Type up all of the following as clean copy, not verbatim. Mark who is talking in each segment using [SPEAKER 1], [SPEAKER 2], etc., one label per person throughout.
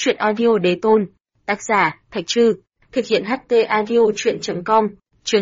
[SPEAKER 1] Chuyện audio đế tôn. Tác giả, Thạch Trư. Thực hiện HT audio chuyện.com. Chương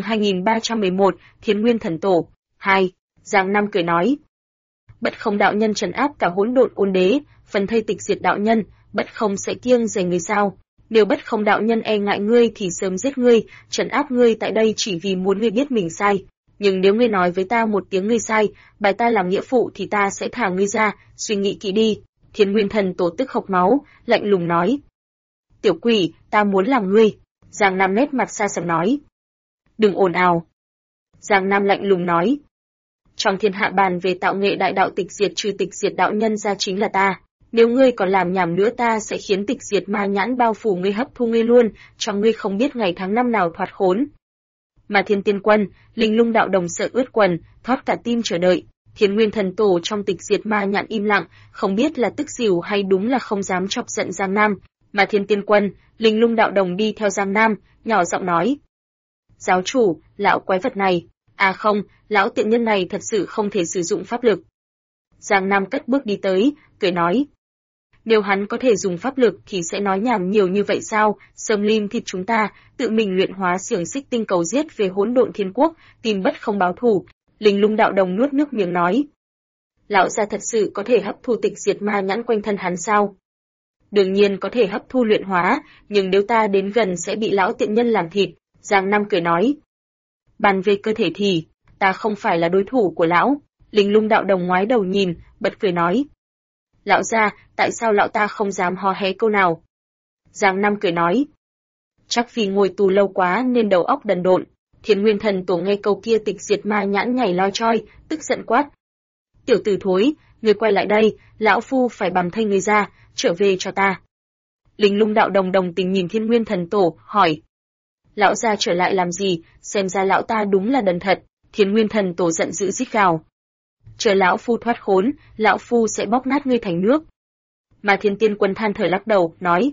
[SPEAKER 1] 2311, Thiên Nguyên Thần Tổ. 2. Giang Nam cười nói. Bất không đạo nhân trấn áp cả hỗn độn ôn đế, phần thây tịch diệt đạo nhân, bất không sẽ kiêng dè người sao? Nếu bất không đạo nhân e ngại ngươi thì sớm giết ngươi, trấn áp ngươi tại đây chỉ vì muốn ngươi biết mình sai. Nhưng nếu ngươi nói với ta một tiếng ngươi sai, bài ta làm nghĩa phụ thì ta sẽ thả ngươi ra, suy nghĩ kỹ đi. Thiên Nguyên Thần Tổ tức hộc máu, lạnh lùng nói. Tiểu quỷ, ta muốn làm ngươi. Giang Nam nét mặt xa sầm nói. Đừng ồn ào. Giang Nam lạnh lùng nói. Trong thiên hạ bàn về tạo nghệ đại đạo tịch diệt trừ tịch diệt đạo nhân ra chính là ta. Nếu ngươi còn làm nhảm nữa ta sẽ khiến tịch diệt ma nhãn bao phủ ngươi, hấp thu ngươi luôn, cho ngươi không biết ngày tháng năm nào thoát khốn. Mà Thiên Tiên Quân, Linh Lung đạo đồng sợ ướt quần, thoát cả tim chờ đợi. Thiên Nguyên Thần Tổ trong tịch diệt ma nhãn im lặng, không biết là tức xỉu hay đúng là không dám chọc giận Giang Nam. Mà Thiên Tiên Quân, Linh Lung đạo đồng đi theo Giang Nam, nhỏ giọng nói. Giáo chủ, lão quái vật này, à không, lão tiện nhân này thật sự không thể sử dụng pháp lực. Giang Nam cất bước đi tới, cười nói. Nếu hắn có thể dùng pháp lực thì sẽ nói nhảm nhiều như vậy sao? Sâm lim thịt chúng ta, tự mình luyện hóa xiềng xích tinh cầu giết về hỗn độn thiên quốc, tìm bất không báo thù. Linh Lung đạo đồng nuốt nước miếng nói. Lão gia thật sự có thể hấp thu tịch diệt ma nhãn quanh thân hắn sao? Đương nhiên có thể hấp thu luyện hóa, nhưng nếu ta đến gần sẽ bị lão tiện nhân làm thịt. Giang Nam cười nói. Bàn về cơ thể thì, ta không phải là đối thủ của lão. Linh Lung đạo đồng ngoái đầu nhìn, bật cười nói. Lão gia, tại sao lão ta không dám hò hé câu nào? Giang Nam cười nói. Chắc vì ngồi tù lâu quá nên đầu óc đần độn. Thiên Nguyên Thần Tổ nghe câu kia tịch diệt ma nhãn nhảy loi choi, tức giận quát. Tiểu tử thối, ngươi quay lại đây, lão phu phải bằm thây ngươi ra, trở về cho ta. Linh Lung đạo đồng đồng tình nhìn Thiên Nguyên Thần Tổ, hỏi. Lão gia trở lại làm gì, xem ra lão ta đúng là đần thật. Thiên Nguyên Thần Tổ giận dữ rít gào. Chờ lão phu thoát khốn, lão phu sẽ bóp nát ngươi thành nước. Mà Thiên Tiên Quân than thở lắc đầu, nói.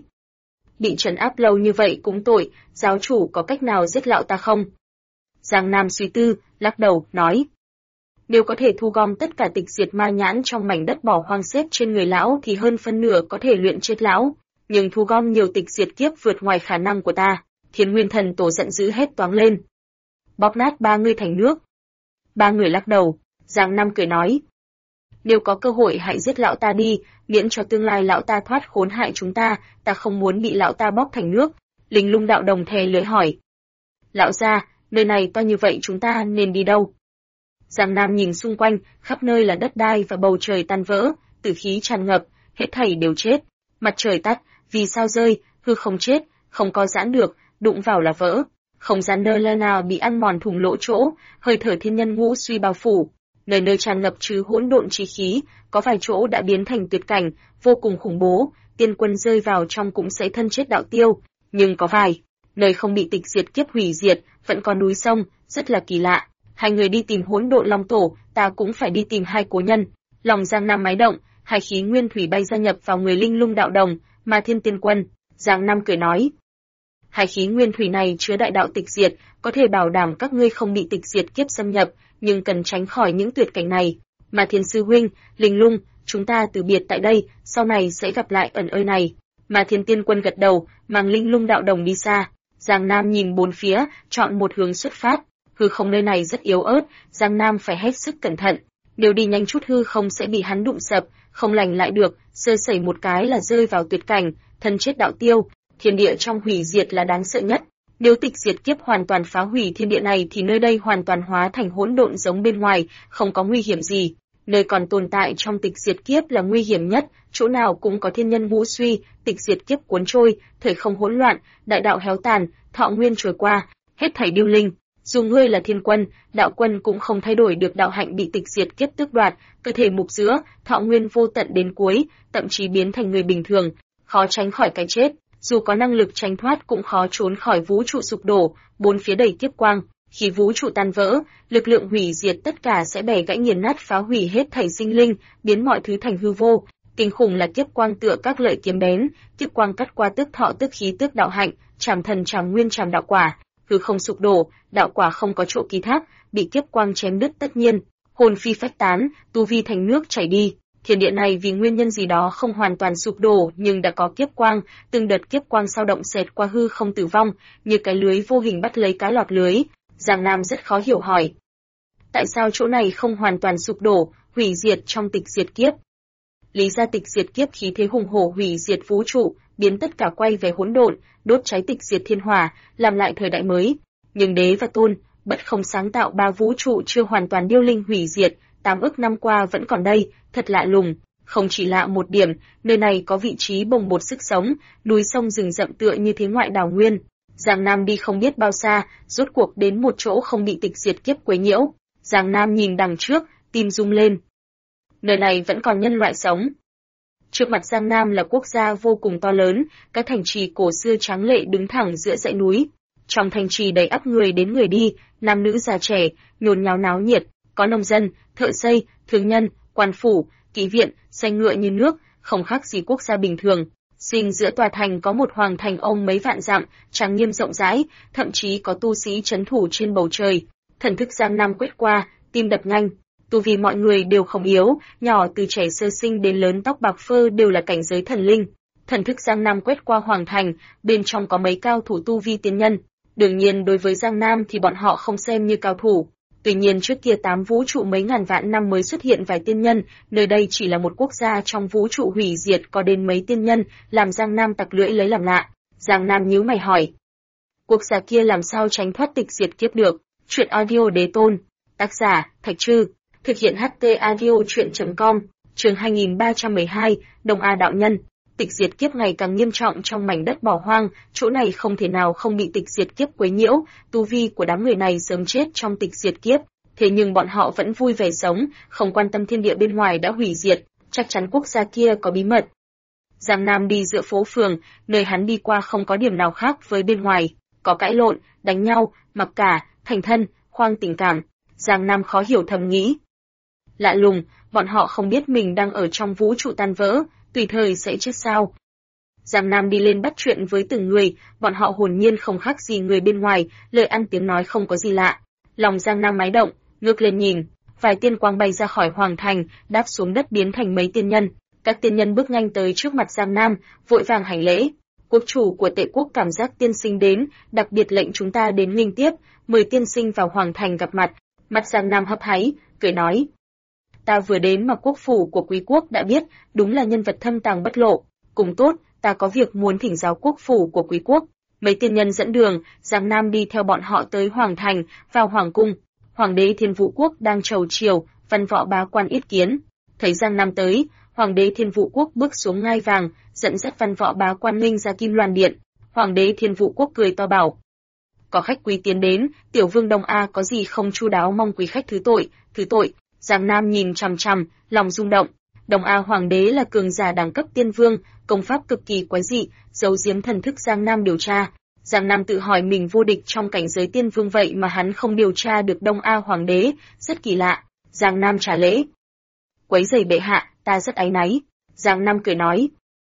[SPEAKER 1] Bị trấn áp lâu như vậy cũng tội, giáo chủ có cách nào giết lão ta không? Giang Nam suy tư, lắc đầu, nói. Nếu có thể thu gom tất cả tịch diệt ma nhãn trong mảnh đất bỏ hoang xếp trên người lão thì hơn phân nửa có thể luyện chết lão, nhưng thu gom nhiều tịch diệt kiếp vượt ngoài khả năng của ta. Thiên Nguyên Thần Tổ giận dữ hét toáng lên. Bóp nát ba người thành nước. Ba người lắc đầu, Giang Nam cười nói. Nếu có cơ hội hãy giết lão ta đi, miễn cho tương lai lão ta thoát khốn hại chúng ta không muốn bị lão ta bóp thành nước. Linh Lung đạo đồng thè lưỡi hỏi. Lão gia, nơi này to như vậy chúng ta nên đi đâu? Giang Nam nhìn xung quanh, khắp nơi là đất đai và bầu trời tan vỡ, tử khí tràn ngập, hết thảy đều chết. Mặt trời tắt, vì sao rơi, hư không chết, không có giãn được, đụng vào là vỡ. Không gian nơi là nào bị ăn mòn thủng lỗ chỗ, hơi thở thiên nhân ngũ suy bao phủ. Nơi nơi tràn ngập trừ hỗn độn chi khí, có vài chỗ đã biến thành tuyệt cảnh, vô cùng khủng bố, tiên quân rơi vào trong cũng sẽ thân chết đạo tiêu, nhưng có vài nơi không bị tịch diệt kiếp hủy diệt, vẫn có núi sông, rất là kỳ lạ. Hai người đi tìm hỗn độn long tổ, ta cũng phải đi tìm hai cố nhân. Lòng Giang Nam máy động, hai khí nguyên thủy bay gia nhập vào người Linh Lung đạo đồng, mà Thiên Tiên Quân. Giang Nam cười nói. Hai khí nguyên thủy này chứa đại đạo tịch diệt, có thể bảo đảm các ngươi không bị tịch diệt kiếp xâm nhập, nhưng cần tránh khỏi những tuyệt cảnh này. Mà Thiên Sư Huynh, Linh Lung, chúng ta từ biệt tại đây, sau này sẽ gặp lại ẩn ơi này. Mà Thiên Tiên Quân gật đầu, mang Linh Lung đạo đồng đi xa. Giang Nam nhìn bốn phía, chọn một hướng xuất phát. Hư không nơi này rất yếu ớt, Giang Nam phải hết sức cẩn thận. Nếu đi nhanh chút hư không sẽ bị hắn đụng sập, không lành lại được, sơ sẩy một cái là rơi vào tuyệt cảnh, thân chết đạo tiêu. Thiên địa trong hủy diệt là đáng sợ nhất. Nếu tịch diệt kiếp hoàn toàn phá hủy thiên địa này thì nơi đây hoàn toàn hóa thành hỗn độn giống bên ngoài, không có nguy hiểm gì. Nơi còn tồn tại trong tịch diệt kiếp là nguy hiểm nhất, chỗ nào cũng có thiên nhân ngũ suy, tịch diệt kiếp cuốn trôi, thời không hỗn loạn, đại đạo héo tàn, thọ nguyên trôi qua, hết thảy điêu linh. Dù ngươi là thiên quân, đạo quân cũng không thay đổi được đạo hạnh bị tịch diệt kiếp tước đoạt, cơ thể mục giữa, thọ nguyên vô tận đến cuối, thậm chí biến thành người bình thường, khó tránh khỏi cái chết. Dù có năng lực tránh thoát cũng khó trốn khỏi vũ trụ sụp đổ, bốn phía đầy kiếp quang, khi vũ trụ tan vỡ, lực lượng hủy diệt tất cả sẽ bẻ gãy nghiền nát phá hủy hết thảy sinh linh, biến mọi thứ thành hư vô. Kinh khủng là kiếp quang tựa các lợi kiếm bén, kiếp quang cắt qua tước thọ tước khí tước đạo hạnh, trảm thần trảm nguyên trảm đạo quả, hư không sụp đổ, đạo quả không có chỗ ký thác, bị kiếp quang chém đứt tất nhiên, hồn phi phách tán, tu vi thành nước chảy đi. Thiên địa này vì nguyên nhân gì đó không hoàn toàn sụp đổ nhưng đã có kiếp quang, từng đợt kiếp quang sao động xẹt qua hư không tử vong, như cái lưới vô hình bắt lấy cá lọt lưới. Giang Nam rất khó hiểu hỏi. Tại sao chỗ này không hoàn toàn sụp đổ, hủy diệt trong tịch diệt kiếp? Lý ra tịch diệt kiếp khí thế hùng hổ hủy diệt vũ trụ, biến tất cả quay về hỗn độn, đốt cháy tịch diệt thiên hỏa, làm lại thời đại mới. Nhưng đế và tôn, bất không sáng tạo ba vũ trụ chưa hoàn toàn điêu linh hủy diệt, 8 ức năm qua vẫn còn đây, thật lạ lùng. Không chỉ lạ một điểm, nơi này có vị trí bồng bột sức sống, núi sông rừng rậm tựa như thế ngoại đảo nguyên. Giang Nam đi không biết bao xa, rốt cuộc đến một chỗ không bị tịch diệt kiếp quấy nhiễu. Giang Nam nhìn đằng trước, tim rung lên. Nơi này vẫn còn nhân loại sống. Trước mặt Giang Nam là quốc gia vô cùng to lớn, các thành trì cổ xưa tráng lệ đứng thẳng giữa dãy núi. Trong thành trì đầy ắp người đến người đi, nam nữ già trẻ, nhốn nháo náo nhiệt, có nông dân, thợ xây, thương nhân, quan phủ, ký viện, xe ngựa như nước, không khác gì quốc gia bình thường. Sinh giữa tòa thành có một hoàng thành ông mấy vạn dặm, trang nghiêm rộng rãi, thậm chí có tu sĩ trấn thủ trên bầu trời. Thần thức Giang Nam quét qua, tim đập nhanh. Tu vi mọi người đều không yếu, nhỏ từ trẻ sơ sinh đến lớn tóc bạc phơ đều là cảnh giới thần linh. Thần thức Giang Nam quét qua hoàng thành, bên trong có mấy cao thủ tu vi tiên nhân. Đương nhiên đối với Giang Nam thì bọn họ không xem như cao thủ. Tuy nhiên trước kia 8 vũ trụ mấy ngàn vạn năm mới xuất hiện vài tiên nhân, nơi đây chỉ là một quốc gia trong vũ trụ hủy diệt có đến mấy tiên nhân, làm Giang Nam tặc lưỡi lấy làm lạ. Giang Nam nhíu mày hỏi. Quốc gia kia làm sao tránh thoát tịch diệt kiếp được? Truyện audio đế tôn. Tác giả, Thạch Trư. Thực hiện HT audio truyện.com. Chương 2312, Đông A đạo nhân. Tịch diệt kiếp ngày càng nghiêm trọng trong mảnh đất bỏ hoang, chỗ này không thể nào không bị tịch diệt kiếp quấy nhiễu, tu vi của đám người này sớm chết trong tịch diệt kiếp, thế nhưng bọn họ vẫn vui vẻ sống, không quan tâm thiên địa bên ngoài đã hủy diệt, chắc chắn quốc gia kia có bí mật. Giang Nam đi giữa phố phường, nơi hắn đi qua không có điểm nào khác với bên ngoài, có cãi lộn, đánh nhau, mặc cả, thành thân, khoang tình cảm. Giang Nam khó hiểu thầm nghĩ. Lạ lùng, bọn họ không biết mình đang ở trong vũ trụ tan vỡ, tùy thời sẽ chết sao. Giang Nam đi lên bắt chuyện với từng người, bọn họ hồn nhiên không khác gì người bên ngoài, lời ăn tiếng nói không có gì lạ. Lòng Giang Nam mái động, ngước lên nhìn, vài tiên quang bay ra khỏi hoàng thành, đáp xuống đất biến thành mấy tiên nhân. Các tiên nhân bước nhanh tới trước mặt Giang Nam, vội vàng hành lễ. Quốc chủ của Tệ quốc cảm giác tiên sinh đến, đặc biệt lệnh chúng ta đến nghênh tiếp, mời tiên sinh vào hoàng thành gặp mặt. Mặt Giang Nam hấp háy, cười nói. Ta vừa đến mà quốc phủ của quý quốc đã biết, đúng là nhân vật thâm tàng bất lộ. Cùng tốt, ta có việc muốn thỉnh giáo quốc phủ của quý quốc. Mấy tiên nhân dẫn đường, Giang Nam đi theo bọn họ tới hoàng thành, vào hoàng cung. Hoàng đế Thiên Vũ quốc đang trầu triều, văn võ bá quan yết kiến. Thấy Giang Nam tới, Hoàng đế Thiên Vũ quốc bước xuống ngai vàng, dẫn dắt văn võ bá quan nghênh ra Kim Loan điện. Hoàng đế Thiên Vũ quốc cười to bảo: có khách quý tiến đến, tiểu vương Đông A có gì không chu đáo, mong quý khách thứ tội, thứ tội. Giang Nam nhìn chằm chằm, lòng rung động. Đông A hoàng đế là cường giả đẳng cấp tiên vương, công pháp cực kỳ quái dị, giấu giếm thần thức Giang Nam điều tra. Giang Nam tự hỏi mình vô địch trong cảnh giới tiên vương vậy mà hắn không điều tra được Đông A hoàng đế, rất kỳ lạ. Giang Nam trả lễ. Quấy rầy bệ hạ, ta rất áy náy. Giang Nam cười nói.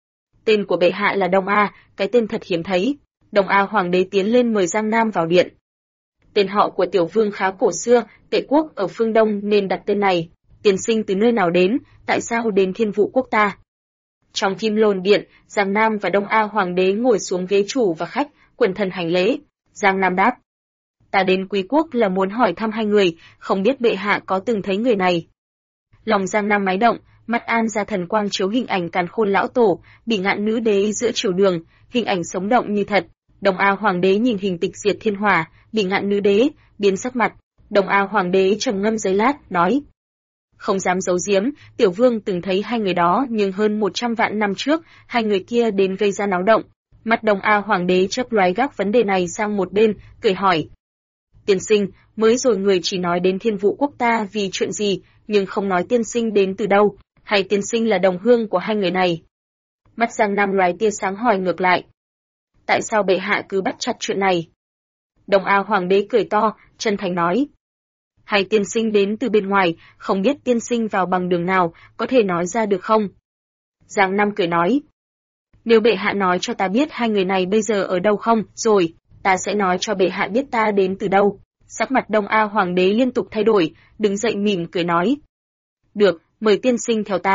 [SPEAKER 1] Tên của bệ hạ là Đông A, cái tên thật hiếm thấy. Đông A hoàng đế tiến lên mời Giang Nam vào điện. Tên họ của tiểu vương khá cổ xưa, Tệ quốc ở phương Đông nên đặt tên này. Tiền sinh từ nơi nào đến, tại sao đến Thiên Vũ quốc ta? Trong Kim Lôn điện, Giang Nam và Đông A hoàng đế ngồi xuống ghế chủ và khách, quần thần hành lễ. Giang Nam đáp: ta đến Quý quốc là muốn hỏi thăm hai người, không biết bệ hạ có từng thấy người này. Lòng Giang Nam mái động, mắt an ra thần quang chiếu hình ảnh Càn Khôn lão tổ, Bỉ Ngạn nữ đế giữa triều đường, hình ảnh sống động như thật. Đông A hoàng đế nhìn hình tịch diệt thiên hỏa, Bỉ Ngạn nữ đế biến sắc mặt. Đông A hoàng đế trầm ngâm giây lát, nói: không dám giấu giếm, tiểu vương từng thấy hai người đó, nhưng hơn 100 vạn năm trước, hai người kia đến gây ra náo động. Mặt Đông A hoàng đế chớp lóe gác vấn đề này sang một bên, cười hỏi: tiên sinh, mới rồi người chỉ nói đến Thiên Vũ quốc ta vì chuyện gì, nhưng không nói tiên sinh đến từ đâu, hay tiên sinh là đồng hương của hai người này? Mắt Giang Nam loài tia sáng hỏi ngược lại: tại sao bệ hạ cứ bắt chặt chuyện này? Đông A hoàng đế cười to, chân thành nói: hay tiên sinh đến từ bên ngoài, không biết tiên sinh vào bằng đường nào, có thể nói ra được không? Giang Nam cười nói: nếu bệ hạ nói cho ta biết hai người này bây giờ ở đâu không, rồi, ta sẽ nói cho bệ hạ biết ta đến từ đâu. Sắc mặt Đông A hoàng đế liên tục thay đổi, đứng dậy mỉm cười nói: được, mời tiên sinh theo ta.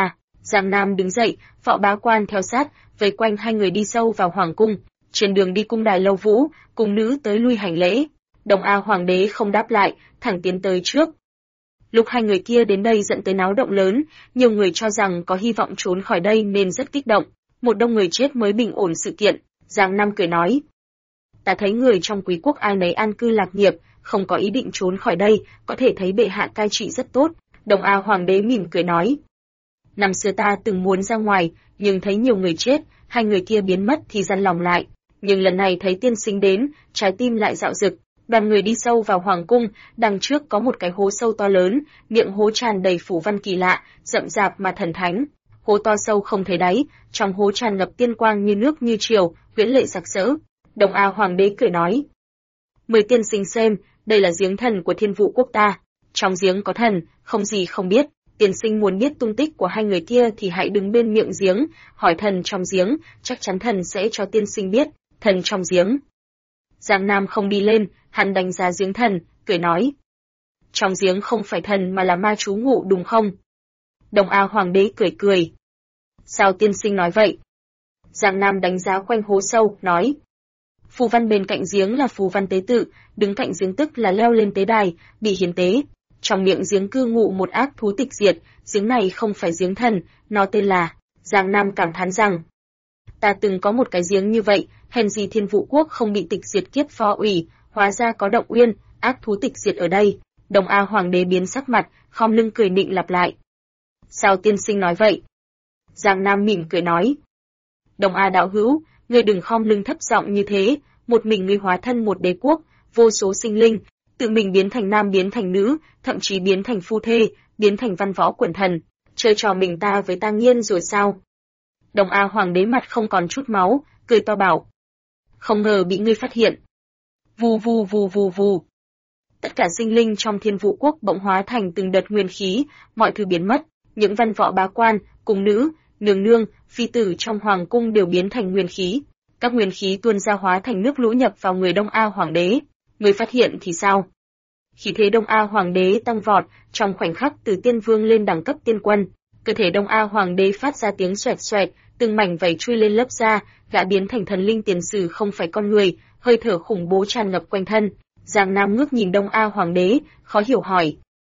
[SPEAKER 1] Giang Nam đứng dậy, Phó Bá Quan theo sát, vây quanh hai người đi sâu vào hoàng cung. Trên đường đi cung đài Lâu Vũ, cung nữ tới lui hành lễ. Đông A Hoàng đế không đáp lại, thẳng tiến tới trước. Lúc hai người kia đến đây dẫn tới náo động lớn, nhiều người cho rằng có hy vọng trốn khỏi đây nên rất kích động. Một đông người chết mới bình ổn sự kiện. Giang Nam cười nói: ta thấy người trong quý quốc ai nấy an cư lạc nghiệp, không có ý định trốn khỏi đây, có thể thấy bệ hạ cai trị rất tốt. Đông A Hoàng đế mỉm cười nói: năm xưa ta từng muốn ra ngoài, nhưng thấy nhiều người chết, hai người kia biến mất thì dằn lòng lại. Nhưng lần này thấy tiên sinh đến, trái tim lại dạo dực. Đoàn người đi sâu vào hoàng cung, đằng trước có một cái hố sâu to lớn, miệng hố tràn đầy phủ văn kỳ lạ, rậm rạp mà thần thánh. Hố to sâu không thấy đáy, trong hố tràn ngập tiên quang như nước như triều, huyễn lệ sặc sỡ. Đông A Hoàng đế cười nói: mời tiên sinh xem, đây là giếng thần của Thiên Vũ quốc ta. Trong giếng có thần, không gì không biết. Tiên sinh muốn biết tung tích của hai người kia thì hãy đứng bên miệng giếng, hỏi thần trong giếng, chắc chắn thần sẽ cho tiên sinh biết. Thần trong giếng. Giang Nam không đi lên, hắn đánh giá giếng thần, cười nói: trong giếng không phải thần mà là ma chú ngụ đúng không? Đông A Hoàng đế cười cười: sao tiên sinh nói vậy? Giang Nam đánh giá quanh hố sâu, nói: phù văn bên cạnh giếng là phù văn tế tự, đứng cạnh giếng tức là leo lên tế đài, bị hiến tế. Trong miệng giếng cư ngụ một ác thú tịch diệt, giếng này không phải giếng thần, nó tên là... Giang Nam cảm thán rằng: ta từng có một cái giếng như vậy, hèn gì Thiên Vũ quốc không bị tịch diệt kiếp phó ủy, hóa ra có Động Uyên, ác thú tịch diệt ở đây. Đông A Hoàng đế biến sắc mặt, khom lưng cười nịnh lặp lại: sao tiên sinh nói vậy? Giang Nam mỉm cười nói: Đông A đạo hữu, ngươi đừng khom lưng thấp giọng như thế, một mình ngươi hóa thân một đế quốc, vô số sinh linh, tự mình biến thành nam biến thành nữ, thậm chí biến thành phu thê, biến thành văn võ quần thần, chơi trò mình ta với ta nghiên rồi sao? Đông A Hoàng đế mặt không còn chút máu, cười to bảo: không ngờ bị ngươi phát hiện. Vù vù vù vù vù. Tất cả sinh linh trong Thiên Vũ quốc bỗng hóa thành từng đợt nguyên khí, mọi thứ biến mất, những văn võ bá quan, cung nữ, nương nương, phi tử trong hoàng cung đều biến thành nguyên khí. Các nguyên khí tuôn ra hóa thành nước lũ nhập vào người Đông A Hoàng đế. Người phát hiện thì sao? Khí thế Đông A Hoàng đế tăng vọt, trong khoảnh khắc từ tiên vương lên đẳng cấp tiên quân. Cơ thể Đông A Hoàng đế phát ra tiếng xoẹt xoẹt, từng mảnh vảy chui lên lớp da, gã biến thành thần linh tiền sử không phải con người, hơi thở khủng bố tràn ngập quanh thân. Giang Nam ngước nhìn Đông A Hoàng đế, khó hiểu hỏi: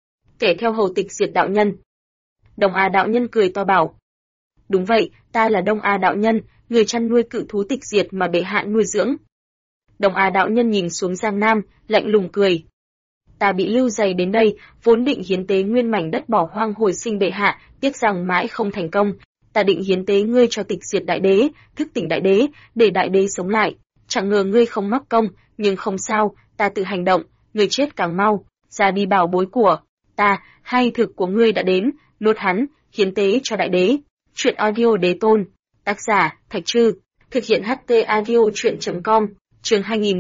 [SPEAKER 1] kẻ theo hầu tịch diệt đạo nhân? Đông A đạo nhân cười to bảo: đúng vậy, ta là Đông A đạo nhân, người chăn nuôi cự thú tịch diệt mà bệ hạ nuôi dưỡng. Đông A đạo nhân nhìn xuống Giang Nam, lạnh lùng cười: ta bị lưu dày đến đây, vốn định hiến tế nguyên mảnh đất bỏ hoang hồi sinh bệ hạ, tiếc rằng mãi không thành công. Ta định hiến tế ngươi cho tịch diệt đại đế, thức tỉnh đại đế, để đại đế sống lại. Chẳng ngờ ngươi không mắc công, nhưng không sao, ta tự hành động, ngươi chết càng mau. Ra đi bảo bối của ta, hai thực của ngươi đã đến, nuốt hắn, hiến tế cho đại đế. Truyện audio đế tôn. Tác giả: Thạch Trư. Thực hiện HT audio truyện.com. Chương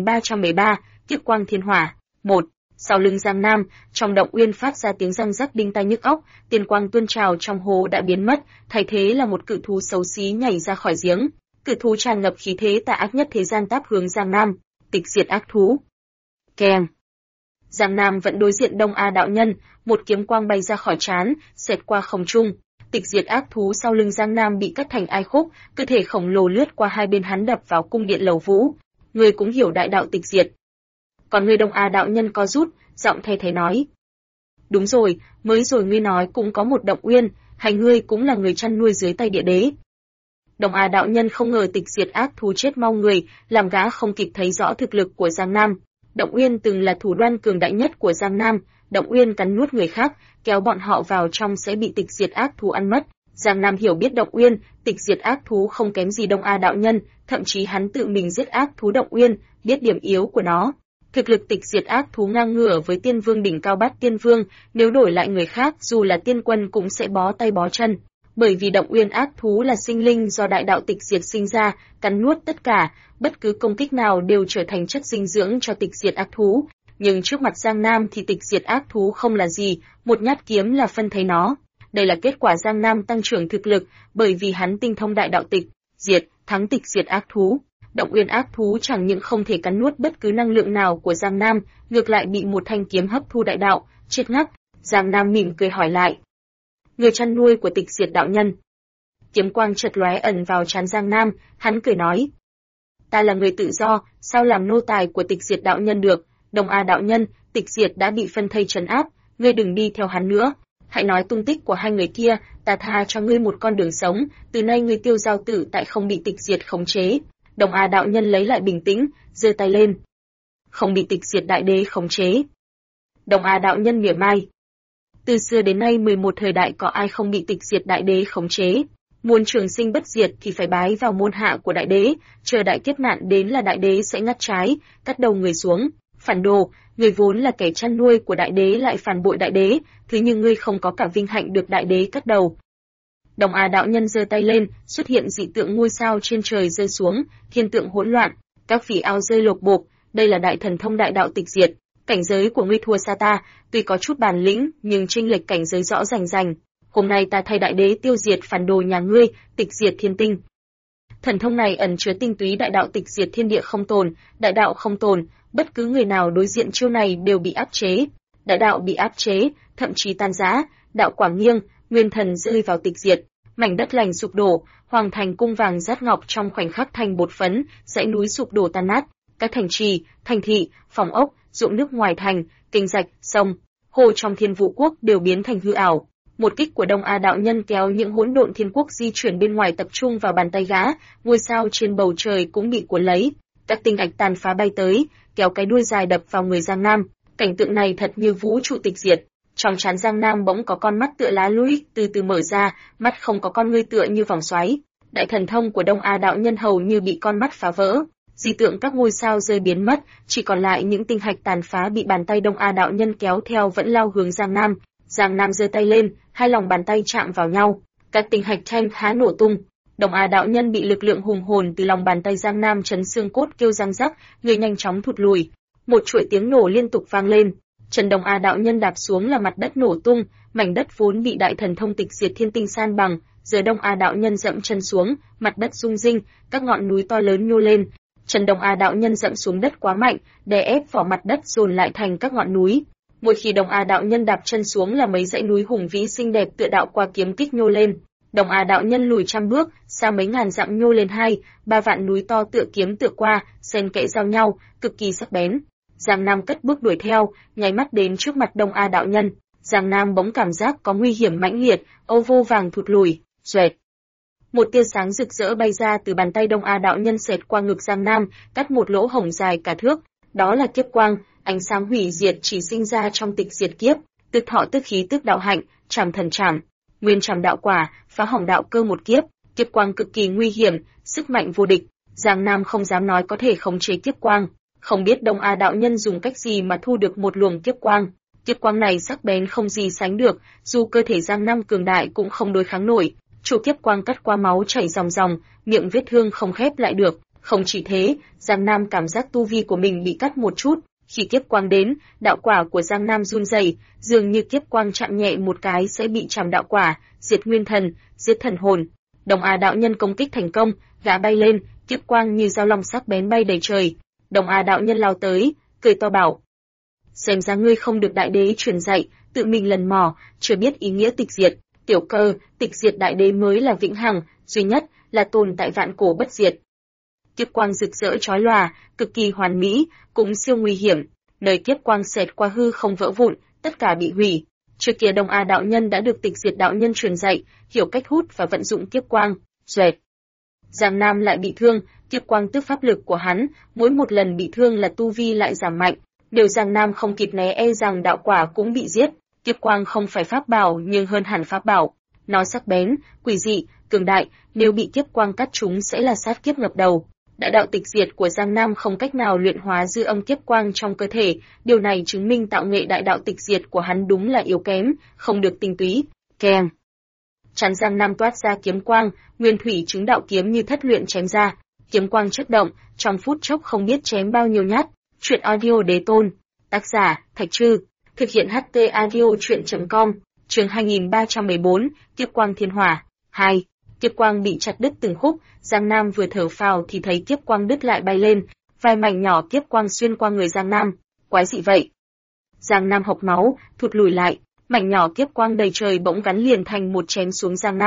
[SPEAKER 1] 2313, Kiếp quang thiên hỏa. 1. Sau lưng Giang Nam, trong Động Uyên phát ra tiếng răng rắc đinh tai nhức óc, tiên quang tuôn trào trong hồ đã biến mất, thay thế là một cự thú xấu xí nhảy ra khỏi giếng. Cự thú tràn ngập khí thế tà ác nhất thế gian táp hướng Giang Nam, tịch diệt ác thú. Keng. Giang Nam vẫn đối diện Đông A đạo nhân, một kiếm quang bay ra khỏi trán, xẹt qua không trung. Tịch diệt ác thú sau lưng Giang Nam bị cắt thành ai khúc, cơ thể khổng lồ lướt qua hai bên hắn đập vào cung điện Lầu Vũ. Người cũng hiểu đại đạo tịch diệt. Còn người Đông A đạo nhân co rút, giọng thay thế nói: đúng rồi, mới rồi ngươi nói cũng có một Động Uyên, hay ngươi cũng là người chăn nuôi dưới tay địa đế? Đông A đạo nhân không ngờ tịch diệt ác thú chết mau người, làm gã không kịp thấy rõ thực lực của Giang Nam. Động Uyên từng là thủ đoan cường đại nhất của Giang Nam, Động Uyên cắn nuốt người khác, kéo bọn họ vào trong sẽ bị tịch diệt ác thú ăn mất. Giang Nam hiểu biết Động Uyên, tịch diệt ác thú không kém gì Đông A đạo nhân, thậm chí hắn tự mình giết ác thú Động Uyên, biết điểm yếu của nó. Thực lực tịch diệt ác thú ngang ngửa với tiên vương đỉnh cao Bát Tiên Vương, nếu đổi lại người khác dù là tiên quân cũng sẽ bó tay bó chân. Bởi vì Động Uyên ác thú là sinh linh do đại đạo tịch diệt sinh ra, cắn nuốt tất cả, bất cứ công kích nào đều trở thành chất dinh dưỡng cho tịch diệt ác thú. Nhưng trước mặt Giang Nam thì tịch diệt ác thú không là gì, một nhát kiếm là phân thây nó. Đây là kết quả Giang Nam tăng trưởng thực lực, bởi vì hắn tinh thông đại đạo tịch diệt, thắng tịch diệt ác thú. Động Uyên ác thú chẳng những không thể cắn nuốt bất cứ năng lượng nào của Giang Nam, ngược lại bị một thanh kiếm hấp thu đại đạo, chết ngắt. Giang Nam mỉm cười hỏi lại: người chăn nuôi của tịch diệt đạo nhân? kiếm quang chợt lóe ẩn vào trán Giang Nam, hắn cười nói: "Ta là người tự do, sao làm nô tài của Tịch Diệt đạo nhân được? Đông A đạo nhân, Tịch Diệt đã bị phân thây trấn áp, ngươi đừng đi theo hắn nữa. Hãy nói tung tích của hai người kia, ta tha cho ngươi một con đường sống, từ nay ngươi tiêu giao tự tại không bị Tịch Diệt khống chế." Đông A đạo nhân lấy lại bình tĩnh, giơ tay lên. "Không bị Tịch Diệt đại đế khống chế?" Đông A đạo nhân mỉa mai. Từ xưa đến nay 11 thời đại có ai không bị Tịch Diệt đại đế khống chế? Muốn trường sinh bất diệt thì phải bái vào môn hạ của đại đế, chờ đại kiếp nạn đến là đại đế sẽ ngắt trái, cắt đầu người xuống. Phản đồ, người vốn là kẻ chăn nuôi của đại đế lại phản bội đại đế, thế nhưng ngươi không có cả vinh hạnh được đại đế cắt đầu. Đông A đạo nhân giơ tay lên, xuất hiện dị tượng ngôi sao trên trời rơi xuống, thiên tượng hỗn loạn, các phỉ ao rơi lộp bộp, đây là đại thần thông đại đạo Tịch Diệt. Cảnh giới của ngươi thua xa ta, tuy có chút bản lĩnh, nhưng chênh lệch cảnh giới rõ rành rành. Hôm nay ta thay đại đế tiêu diệt phản đồ nhà ngươi, tịch diệt thiên tinh. Thần thông này ẩn chứa tinh túy đại đạo tịch diệt thiên địa không tồn, đại đạo không tồn, bất cứ người nào đối diện chiêu này đều bị áp chế. Đại đạo bị áp chế, thậm chí tan rã, đạo quả nghiêng, nguyên thần rơi vào tịch diệt, mảnh đất lành sụp đổ, hoàng thành cung vàng rát ngọc trong khoảnh khắc thành bột phấn, dãy núi sụp đổ tan nát, các thành trì, thành thị, phòng ốc, ruộng nước ngoài thành, kênh rạch, sông, hồ trong Thiên Vũ Quốc đều biến thành hư ảo. Một kích của Đông A đạo nhân kéo những hỗn độn thiên quốc di chuyển bên ngoài tập trung vào bàn tay gã, ngôi sao trên bầu trời cũng bị cuốn lấy, các tinh hạch tàn phá bay tới, kéo cái đuôi dài đập vào người Giang Nam. Cảnh tượng này thật như vũ trụ tịch diệt. Trong trán Giang Nam bỗng có con mắt tựa lá lũi từ từ mở ra, mắt không có con ngươi tựa như vòng xoáy. Đại thần thông của Đông A đạo nhân hầu như bị con mắt phá vỡ. Dị tượng các ngôi sao rơi biến mất, chỉ còn lại những tinh hạch tàn phá bị bàn tay Đông A đạo nhân kéo theo vẫn lao hướng Giang Nam. Giang Nam giơ tay lên, hai lòng bàn tay chạm vào nhau, các tinh hạch thanh há nổ tung. Đông A đạo nhân bị lực lượng hùng hồn từ lòng bàn tay Giang Nam chấn xương cốt kêu răng rắc, người nhanh chóng thụt lùi. Một chuỗi tiếng nổ liên tục vang lên. Chân Đông A đạo nhân đạp xuống là mặt đất nổ tung, mảnh đất vốn bị đại thần thông tịch diệt thiên tinh san bằng, giờ Đông A đạo nhân dẫm chân xuống, mặt đất rung rinh, các ngọn núi to lớn nhô lên. Chân Đông A đạo nhân dẫm xuống đất quá mạnh, đè ép vào mặt đất dồn lại thành các ngọn núi. Mỗi khi Đông A đạo nhân đạp chân xuống là mấy dãy núi hùng vĩ xinh đẹp tựa đạo qua kiếm kích nhô lên. Đông A đạo nhân lùi trăm bước, xa mấy ngàn dặm nhô lên 2-3 vạn núi to tựa kiếm tựa qua, xen kẽ giao nhau, cực kỳ sắc bén. Giang Nam cất bước đuổi theo, nháy mắt đến trước mặt Đông A đạo nhân. Giang Nam bỗng cảm giác có nguy hiểm mãnh liệt, ô vô vàng thụt lùi, xoẹt. Một tia sáng rực rỡ bay ra từ bàn tay Đông A đạo nhân xẹt qua ngực Giang Nam, cắt một lỗ hổng dài cả thước. Đó là kiếp quang, ánh sáng hủy diệt chỉ sinh ra trong tịch diệt kiếp, tức thọ tức khí tức đạo hạnh, trảm thần trảm, nguyên trảm đạo quả, phá hỏng đạo cơ một kiếp. Kiếp quang cực kỳ nguy hiểm, sức mạnh vô địch. Giang Nam không dám nói có thể khống chế kiếp quang, không biết Đông A đạo nhân dùng cách gì mà thu được một luồng kiếp quang. Kiếp quang này sắc bén không gì sánh được, dù cơ thể Giang Nam cường đại cũng không đối kháng nổi. Chủ kiếp quang cắt qua máu chảy ròng ròng, miệng vết thương không khép lại được. Không chỉ thế, Giang Nam cảm giác tu vi của mình bị cắt một chút. Khi kiếp quang đến, đạo quả của Giang Nam run rẩy, dường như kiếp quang chạm nhẹ một cái sẽ bị trảm đạo quả, diệt nguyên thần, giết thần hồn. Đông A đạo nhân công kích thành công, gã bay lên, kiếp quang như dao long sắc bén bay đầy trời. Đông A đạo nhân lao tới, cười to bảo: "Xem ra ngươi không được đại đế truyền dạy, tự mình lần mò, chưa biết ý nghĩa tịch diệt. Tiểu cơ, tịch diệt đại đế mới là vĩnh hằng, duy nhất, là tồn tại vạn cổ bất diệt." Kiếp quang rực rỡ chói lòa, cực kỳ hoàn mỹ, cũng siêu nguy hiểm. Nơi kiếp quang xẹt qua hư không vỡ vụn, tất cả bị hủy. Trước kia Đông A đạo nhân đã được tịch diệt đạo nhân truyền dạy, hiểu cách hút và vận dụng kiếp quang. Xoẹt. Giang Nam lại bị thương, kiếp quang tước pháp lực của hắn, mỗi một lần bị thương là tu vi lại giảm mạnh. Điều Giang Nam không kịp né e rằng đạo quả cũng bị giết. Kiếp quang không phải pháp bảo nhưng hơn hẳn pháp bảo. Nó sắc bén, quỷ dị, cường đại, nếu bị kiếp quang cắt trúng sẽ là sát kiếp ngập đầu. Đại đạo tịch diệt của Giang Nam không cách nào luyện hóa dư âm kiếp quang trong cơ thể, điều này chứng minh tạo nghệ đại đạo tịch diệt của hắn đúng là yếu kém, không được tinh túy. Keng. Chắn Giang Nam toát ra kiếm quang, nguyên thủy chứng đạo kiếm như thất luyện chém ra, kiếm quang chớp động, trong phút chốc không biết chém bao nhiêu nhát. Truyện audio Đế Tôn, tác giả Thạch Trư, thực hiện HT audio truyện.com, chương 2314, kiếp quang thiên hỏa. 2. Kiếp quang bị chặt đứt từng khúc, Giang Nam vừa thở phào thì thấy kiếp quang đứt lại bay lên, vài mảnh nhỏ kiếp quang xuyên qua người Giang Nam. Quái dị vậy. Giang Nam hộc máu, thụt lùi lại, mảnh nhỏ kiếp quang đầy trời bỗng gắn liền thành một chém xuống Giang Nam.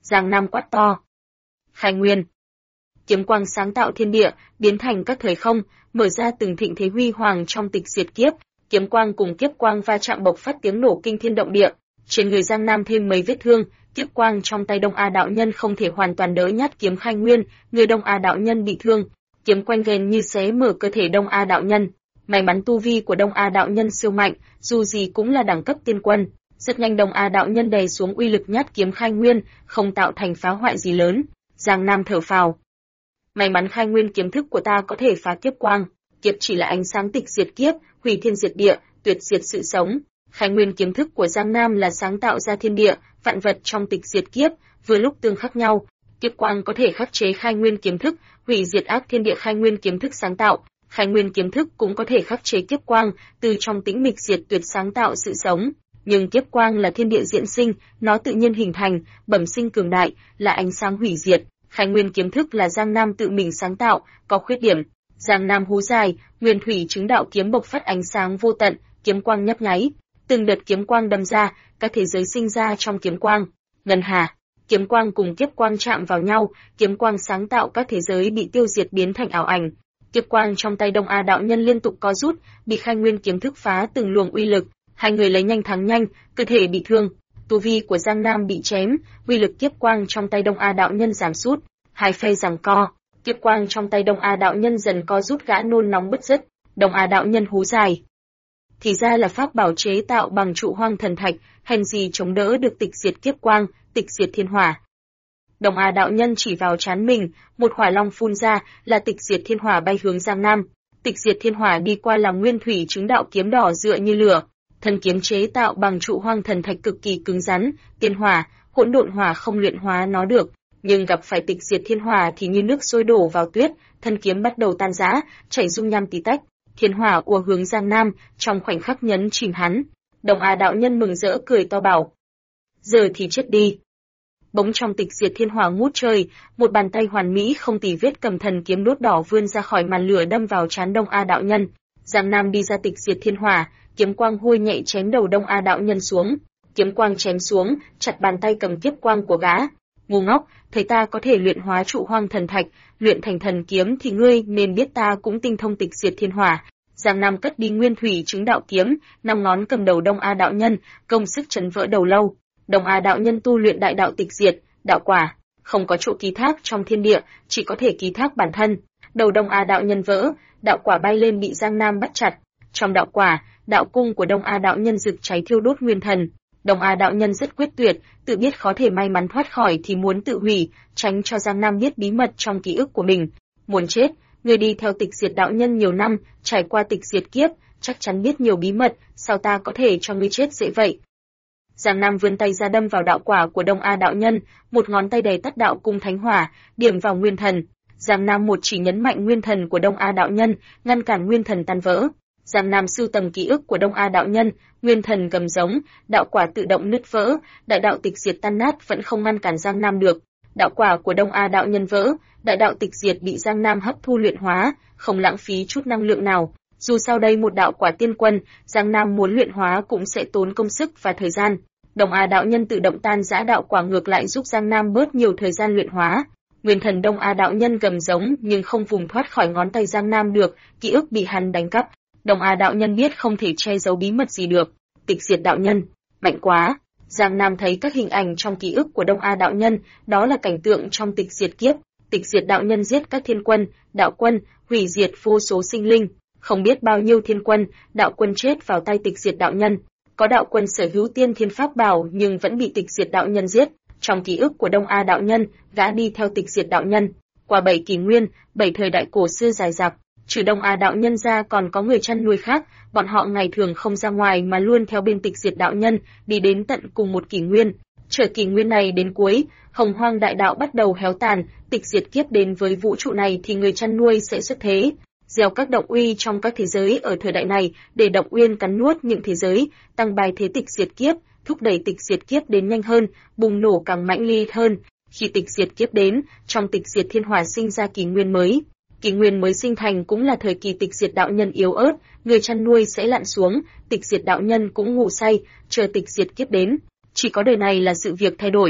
[SPEAKER 1] Giang Nam quát to. Khai nguyên. Kiếm quang sáng tạo thiên địa, biến thành các thời không, mở ra từng thịnh thế huy hoàng trong tịch diệt kiếp, kiếm quang cùng kiếp quang va chạm bộc phát tiếng nổ kinh thiên động địa. Trên người Giang Nam thêm mấy vết thương, kiếp quang trong tay Đông A đạo nhân không thể hoàn toàn đỡ nhát kiếm khai nguyên, người Đông A đạo nhân bị thương, kiếm quanh ghen như xé mở cơ thể Đông A đạo nhân. May mắn tu vi của Đông A đạo nhân siêu mạnh, dù gì cũng là đẳng cấp tiên quân, rất nhanh Đông A đạo nhân đè xuống uy lực nhát kiếm khai nguyên, không tạo thành phá hoại gì lớn. Giang Nam thở phào. May mắn khai nguyên kiếm thức của ta có thể phá kiếp quang, kiếp chỉ là ánh sáng tịch diệt kiếp, hủy thiên diệt địa, tuyệt diệt sự sống. Khai nguyên kiếm thức của Giang Nam là sáng tạo ra thiên địa, vạn vật trong tịch diệt kiếp, vừa lúc tương khắc nhau. Kiếp quang có thể khắc chế khai nguyên kiếm thức, hủy diệt ác thiên địa khai nguyên kiếm thức sáng tạo. Khai nguyên kiếm thức cũng có thể khắc chế kiếp quang, từ trong tĩnh mịch diệt tuyệt sáng tạo sự sống. Nhưng kiếp quang là thiên địa diễn sinh, nó tự nhiên hình thành, bẩm sinh cường đại, là ánh sáng hủy diệt. Khai nguyên kiếm thức là Giang Nam tự mình sáng tạo, có khuyết điểm. Giang Nam hú dài, nguyên thủy chứng đạo kiếm bộc phát ánh sáng vô tận, kiếm quang nhấp nháy, từng đợt kiếm quang đâm ra, các thế giới sinh ra trong kiếm quang. Ngân hà, kiếm quang cùng kiếp quang chạm vào nhau, kiếm quang sáng tạo các thế giới bị tiêu diệt biến thành ảo ảnh. Kiếp quang trong tay Đông A đạo nhân liên tục co rút, bị khai nguyên kiếm thức phá từng luồng uy lực, hai người lấy nhanh thắng nhanh, cơ thể bị thương. Tu vi của Giang Nam bị chém, uy lực kiếp quang trong tay Đông A đạo nhân giảm sút, hai phe giằng co, kiếp quang trong tay Đông A đạo nhân dần co rút, gã nôn nóng bứt rứt. Đông A đạo nhân hú dài. Thì ra là pháp bảo chế tạo bằng trụ hoang thần thạch, hèn gì chống đỡ được tịch diệt kiếp quang, tịch diệt thiên hỏa. Đông A đạo nhân chỉ vào trán mình, một hỏa long phun ra, là tịch diệt thiên hỏa bay hướng Giang Nam. Tịch diệt thiên hỏa đi qua là nguyên thủy chứng đạo kiếm đỏ dựa như lửa. Thân kiếm chế tạo bằng trụ hoang thần thạch cực kỳ cứng rắn, tiên hỏa, hỗn độn hỏa không luyện hóa nó được, nhưng gặp phải tịch diệt thiên hỏa thì như nước sôi đổ vào tuyết, thân kiếm bắt đầu tan rã, chảy dung nham tí tách. Thiên hỏa ùa hướng Giang Nam, trong khoảnh khắc nhấn chìm hắn. Đông A đạo nhân mừng rỡ cười to bảo: "Giờ thì chết đi." Bỗng trong tịch diệt thiên hỏa ngút trời, một bàn tay hoàn mỹ không tì vết cầm thần kiếm đốt đỏ vươn ra khỏi màn lửa đâm vào trán Đông A đạo nhân. Giang Nam đi ra tịch diệt thiên hỏa, kiếm quang hôi nhạy chém đầu Đông A đạo nhân xuống. Kiếm quang chém xuống, chặt bàn tay cầm kiếp quang của gã. "Ngu ngốc, thấy ta có thể luyện hóa trụ hoang thần thạch, luyện thành thần kiếm thì ngươi nên biết ta cũng tinh thông tịch diệt thiên hỏa." Giang Nam cất đi nguyên thủy chứng đạo kiếm, năm ngón cầm đầu Đông A đạo nhân, công sức chấn vỡ đầu lâu. Đông A đạo nhân tu luyện đại đạo tịch diệt, đạo quả, không có chỗ ký thác trong thiên địa, chỉ có thể ký thác bản thân. Đầu Đông A đạo nhân vỡ, đạo quả bay lên bị Giang Nam bắt chặt. Trong đạo quả, đạo cung của Đông A đạo nhân rực cháy thiêu đốt nguyên thần. Đông A đạo nhân rất quyết tuyệt, tự biết khó thể may mắn thoát khỏi thì muốn tự hủy, tránh cho Giang Nam biết bí mật trong ký ức của mình. Muốn chết, người đi theo tịch diệt đạo nhân nhiều năm, trải qua tịch diệt kiếp, chắc chắn biết nhiều bí mật, sao ta có thể cho ngươi chết dễ vậy? Giang Nam vươn tay ra đâm vào đạo quả của Đông A đạo nhân, một ngón tay đầy tắt đạo cung thánh hỏa, điểm vào nguyên thần. Giang Nam một chỉ nhấn mạnh nguyên thần của Đông A đạo nhân, ngăn cản nguyên thần tan vỡ. Giang Nam sưu tầm ký ức của Đông A đạo nhân, nguyên thần gầm giống, đạo quả tự động nứt vỡ, đại đạo tịch diệt tan nát vẫn không ngăn cản Giang Nam được. Đạo quả của Đông A đạo nhân vỡ, đại đạo tịch diệt bị Giang Nam hấp thu luyện hóa, không lãng phí chút năng lượng nào. Dù sau đây một đạo quả tiên quân, Giang Nam muốn luyện hóa cũng sẽ tốn công sức và thời gian. Đông A đạo nhân tự động tan rã đạo quả ngược lại giúp Giang Nam bớt nhiều thời gian luyện hóa. Nguyên thần Đông A đạo nhân gầm giống nhưng không vùng thoát khỏi ngón tay Giang Nam được, ký ức bị hắn đánh cắp. Đông A đạo nhân biết không thể che giấu bí mật gì được. Tịch diệt đạo nhân, mạnh quá. Giang Nam thấy các hình ảnh trong ký ức của Đông A đạo nhân, đó là cảnh tượng trong tịch diệt kiếp. Tịch diệt đạo nhân giết các thiên quân, đạo quân, hủy diệt vô số sinh linh, không biết bao nhiêu thiên quân, đạo quân chết vào tay tịch diệt đạo nhân. Có đạo quân sở hữu tiên thiên pháp bảo nhưng vẫn bị tịch diệt đạo nhân giết. Trong ký ức của Đông A đạo nhân, gã đi theo tịch diệt đạo nhân qua 7 kỷ nguyên, 7 thời đại cổ xưa dài dặc. Trừ Đông A đạo nhân ra còn có người chăn nuôi khác, bọn họ ngày thường không ra ngoài mà luôn theo bên tịch diệt đạo nhân, đi đến tận cùng một kỷ nguyên. Chờ kỷ nguyên này đến cuối, hồng hoang đại đạo bắt đầu héo tàn, tịch diệt kiếp đến với vũ trụ này thì người chăn nuôi sẽ xuất thế, gieo các động uy trong các thế giới ở thời đại này để động uyên cắn nuốt những thế giới, tăng bài thế tịch diệt kiếp, thúc đẩy tịch diệt kiếp đến nhanh hơn, bùng nổ càng mãnh liệt hơn. Khi tịch diệt kiếp đến, trong tịch diệt thiên hỏa sinh ra kỷ nguyên mới. Kỷ nguyên mới sinh thành cũng là thời kỳ tịch diệt đạo nhân yếu ớt, người chăn nuôi sẽ lặn xuống, tịch diệt đạo nhân cũng ngủ say, chờ tịch diệt kiếp đến. Chỉ có đời này là sự việc thay đổi.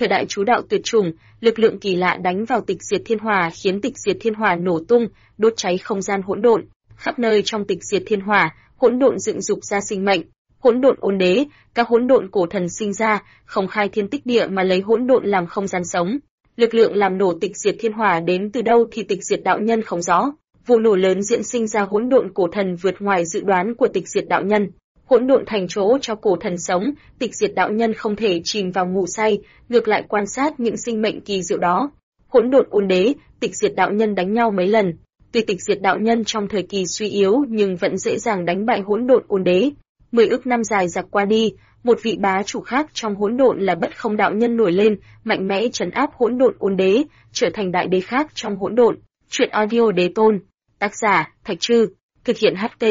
[SPEAKER 1] Thời đại chú đạo tuyệt chủng, lực lượng kỳ lạ đánh vào tịch diệt thiên hỏa khiến tịch diệt thiên hỏa nổ tung, đốt cháy không gian hỗn độn. Khắp nơi trong tịch diệt thiên hỏa, hỗn độn dựng dục ra sinh mệnh. Hỗn độn ôn đế, các hỗn độn cổ thần sinh ra, không khai thiên tích địa mà lấy hỗn độn làm không gian sống. Lực lượng làm nổ tịch diệt thiên hỏa đến từ đâu thì tịch diệt đạo nhân không rõ. Vụ nổ lớn diễn sinh ra hỗn độn cổ thần vượt ngoài dự đoán của tịch diệt đạo nhân. Hỗn độn thành chỗ cho cổ thần sống, tịch diệt đạo nhân không thể chìm vào ngủ say, ngược lại quan sát những sinh mệnh kỳ diệu đó. Hỗn độn ôn đế, tịch diệt đạo nhân đánh nhau mấy lần. Tuy tịch diệt đạo nhân trong thời kỳ suy yếu nhưng vẫn dễ dàng đánh bại hỗn độn ôn đế. 10 ức năm dài dặc qua đi, một vị bá chủ khác trong hỗn độn là Bất Không đạo nhân nổi lên, mạnh mẽ trấn áp hỗn độn ôn đế, trở thành đại đế khác trong hỗn độn. Truyện audio đế tôn. Tác giả: Thạch Trư. Thực hiện HT.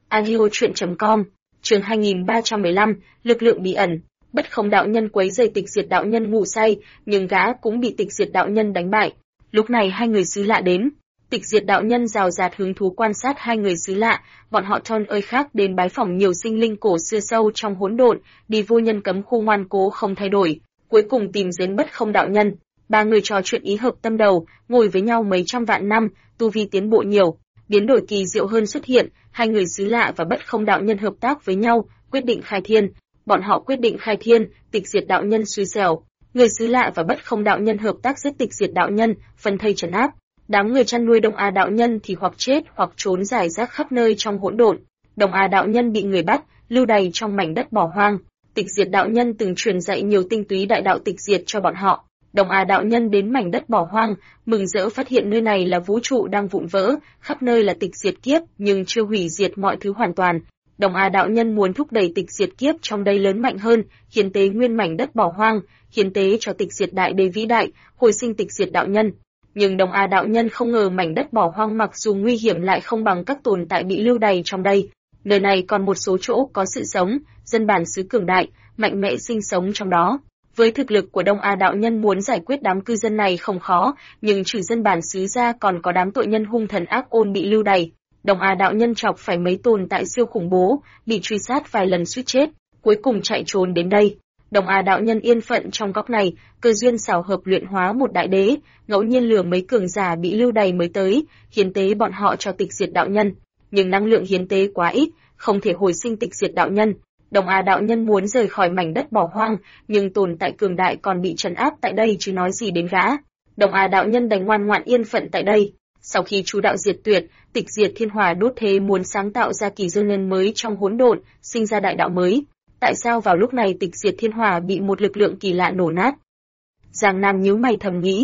[SPEAKER 1] Audio.com. Chương 2315, lực lượng bí ẩn. Bất Không đạo nhân quấy rầy tịch diệt đạo nhân ngủ say, nhưng gã cũng bị tịch diệt đạo nhân đánh bại. Lúc này hai người xứ lạ đến. Tịch diệt đạo nhân rào rạt hứng thú quan sát hai người xứ lạ, bọn họ thon ơi khác đến bái phỏng nhiều sinh linh cổ xưa sâu trong hỗn độn, đi vô nhân cấm khu ngoan cố không thay đổi, cuối cùng tìm đến Bất Không đạo nhân. Ba người trò chuyện ý hợp tâm đầu, ngồi với nhau mấy trăm vạn năm, tu vi tiến bộ nhiều, biến đổi kỳ diệu hơn xuất hiện, hai người xứ lạ và Bất Không đạo nhân hợp tác với nhau, quyết định khai thiên. Bọn họ quyết định khai thiên, tịch diệt đạo nhân xui xẻo, người xứ lạ và Bất Không đạo nhân hợp tác giết tịch diệt đạo nhân, phân thây trấn áp. Đám người chăn nuôi Đông A đạo nhân thì hoặc chết hoặc trốn rải rác khắp nơi trong hỗn độn. Đông A đạo nhân bị người bắt, lưu đày trong mảnh đất bỏ hoang. Tịch diệt đạo nhân từng truyền dạy nhiều tinh túy đại đạo tịch diệt cho bọn họ. Đông A đạo nhân đến mảnh đất bỏ hoang, mừng rỡ phát hiện nơi này là vũ trụ đang vụn vỡ, khắp nơi là tịch diệt kiếp nhưng chưa hủy diệt mọi thứ hoàn toàn. Đông A đạo nhân muốn thúc đẩy tịch diệt kiếp trong đây lớn mạnh hơn, hiến tế nguyên mảnh đất bỏ hoang, hiến tế cho tịch diệt đại đế vĩ đại, hồi sinh tịch diệt đạo nhân. Nhưng Đông A đạo nhân không ngờ mảnh đất bỏ hoang mặc dù nguy hiểm lại không bằng các tồn tại bị lưu đày trong đây. Nơi này còn một số chỗ có sự sống, dân bản xứ cường đại, mạnh mẽ sinh sống trong đó. Với thực lực của Đông A đạo nhân muốn giải quyết đám cư dân này không khó, nhưng trừ dân bản xứ ra còn có đám tội nhân hung thần ác ôn bị lưu đày. Đông A đạo nhân chọc phải mấy tồn tại siêu khủng bố, bị truy sát vài lần suýt chết, cuối cùng chạy trốn đến đây. Đông A đạo nhân yên phận trong góc này, cơ duyên xảo hợp luyện hóa một đại đế, ngẫu nhiên lừa mấy cường giả bị lưu đày mới tới, hiến tế bọn họ cho tịch diệt đạo nhân. Nhưng năng lượng hiến tế quá ít, không thể hồi sinh tịch diệt đạo nhân. Đông A đạo nhân muốn rời khỏi mảnh đất bỏ hoang, nhưng tồn tại cường đại còn bị trấn áp tại đây chứ nói gì đến gã. Đông A đạo nhân đành ngoan ngoãn yên phận tại đây. Sau khi chú đạo diệt tuyệt, tịch diệt thiên hỏa đốt thế muốn sáng tạo ra kỳ dư nhân mới trong hỗn độn, sinh ra đại đạo mới. Tại sao vào lúc này tịch diệt thiên hỏa bị một lực lượng kỳ lạ nổ nát? Giang Nam nhíu mày thầm nghĩ.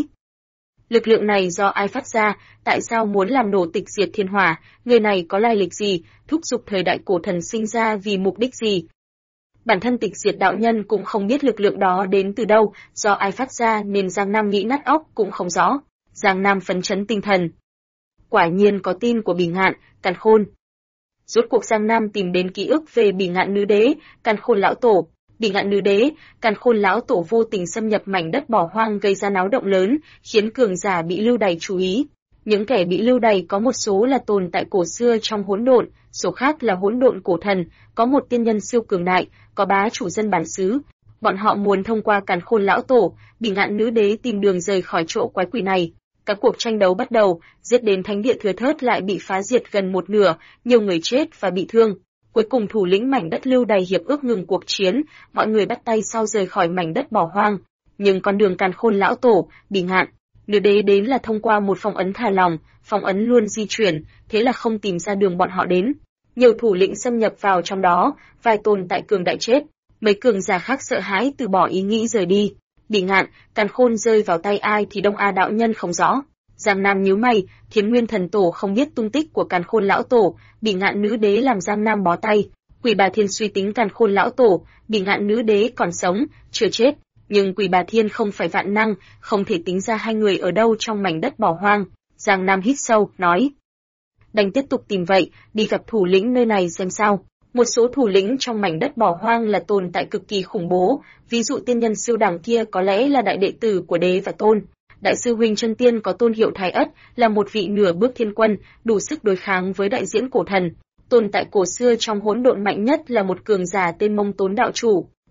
[SPEAKER 1] Lực lượng này do ai phát ra, tại sao muốn làm nổ tịch diệt thiên hỏa, người này có lai lịch gì, thúc giục thời đại cổ thần sinh ra vì mục đích gì? Bản thân tịch diệt đạo nhân cũng không biết lực lượng đó đến từ đâu, do ai phát ra nên Giang Nam nghĩ nát óc cũng không rõ. Giang Nam phấn chấn tinh thần. Quả nhiên có tin của Bỉ Ngạn, Càn Khôn. Rốt cuộc Giang Nam tìm đến ký ức về Bỉ Ngạn nữ đế, Càn Khôn lão tổ. Bỉ Ngạn nữ đế, Càn Khôn lão tổ vô tình xâm nhập mảnh đất bỏ hoang gây ra náo động lớn, khiến cường giả bị lưu đày chú ý. Những kẻ bị lưu đày có một số là tồn tại cổ xưa trong hỗn độn, số khác là hỗn độn cổ thần, có một tiên nhân siêu cường đại, có bá chủ dân bản xứ. Bọn họ muốn thông qua Càn Khôn lão tổ, Bỉ Ngạn nữ đế tìm đường rời khỏi chỗ quái quỷ này. Các cuộc tranh đấu bắt đầu, giết đến thánh địa Thừa Thớt lại bị phá diệt gần một nửa, nhiều người chết và bị thương. Cuối cùng thủ lĩnh mảnh đất lưu đày hiệp ước ngừng cuộc chiến, mọi người bắt tay sau rời khỏi mảnh đất bỏ hoang. Nhưng con đường Càn Khôn lão tổ, Bỉ Ngạn nữ đế đến là thông qua một phong ấn thả lỏng, phong ấn luôn di chuyển, thế là không tìm ra đường bọn họ đến. Nhiều thủ lĩnh xâm nhập vào trong đó, vài tồn tại cường đại chết, mấy cường giả khác sợ hãi từ bỏ ý nghĩ rời đi. Bỉ Ngạn, Càn Khôn rơi vào tay ai thì Đông A đạo nhân không rõ. Giang Nam nhíu mày, Thiến Nguyên thần tổ không biết tung tích của Càn Khôn lão tổ, Bỉ Ngạn nữ đế làm Giang Nam bó tay. Quỷ Bà Thiên suy tính Càn Khôn lão tổ, Bỉ Ngạn nữ đế còn sống, chưa chết, nhưng Quỷ Bà Thiên không phải vạn năng, không thể tính ra hai người ở đâu trong mảnh đất bỏ hoang. Giang Nam hít sâu, nói: đành tiếp tục tìm vậy, đi gặp thủ lĩnh nơi này xem sao. Một số thủ lĩnh trong mảnh đất bỏ hoang là tồn tại cực kỳ khủng bố, ví dụ tiên nhân siêu đẳng kia có lẽ là đại đệ tử của đế và tôn. Đại sư huynh chân tiên có tôn hiệu Thái Ất, là một vị nửa bước thiên quân, đủ sức đối kháng với đại diễn cổ thần. Tồn tại cổ xưa trong hỗn độn mạnh nhất là một cường giả tên Mông Tốn đạo chủ.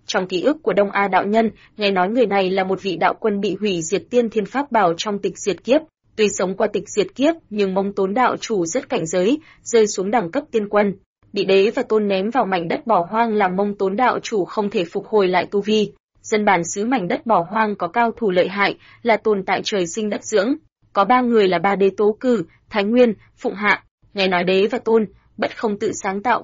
[SPEAKER 1] Trong ký ức của Đông A đạo nhân, nghe nói người này là một vị đạo quân bị hủy diệt tiên thiên pháp bảo trong tịch diệt kiếp. Tuy sống qua tịch diệt kiếp, nhưng Mông Tốn đạo chủ rất cảnh giới, rơi xuống đẳng cấp tiên quân, bị đế và tôn ném vào mảnh đất bỏ hoang làm Mông Tốn đạo chủ không thể phục hồi lại tu vi. Dân bản xứ mảnh đất bỏ hoang có cao thủ lợi hại, là tồn tại trời sinh đất dưỡng. Có 3 người là 3 đế tố cử, Thái Nguyên, Phụng Hạ. Nghe nói đế và tôn, bất không tự sáng tạo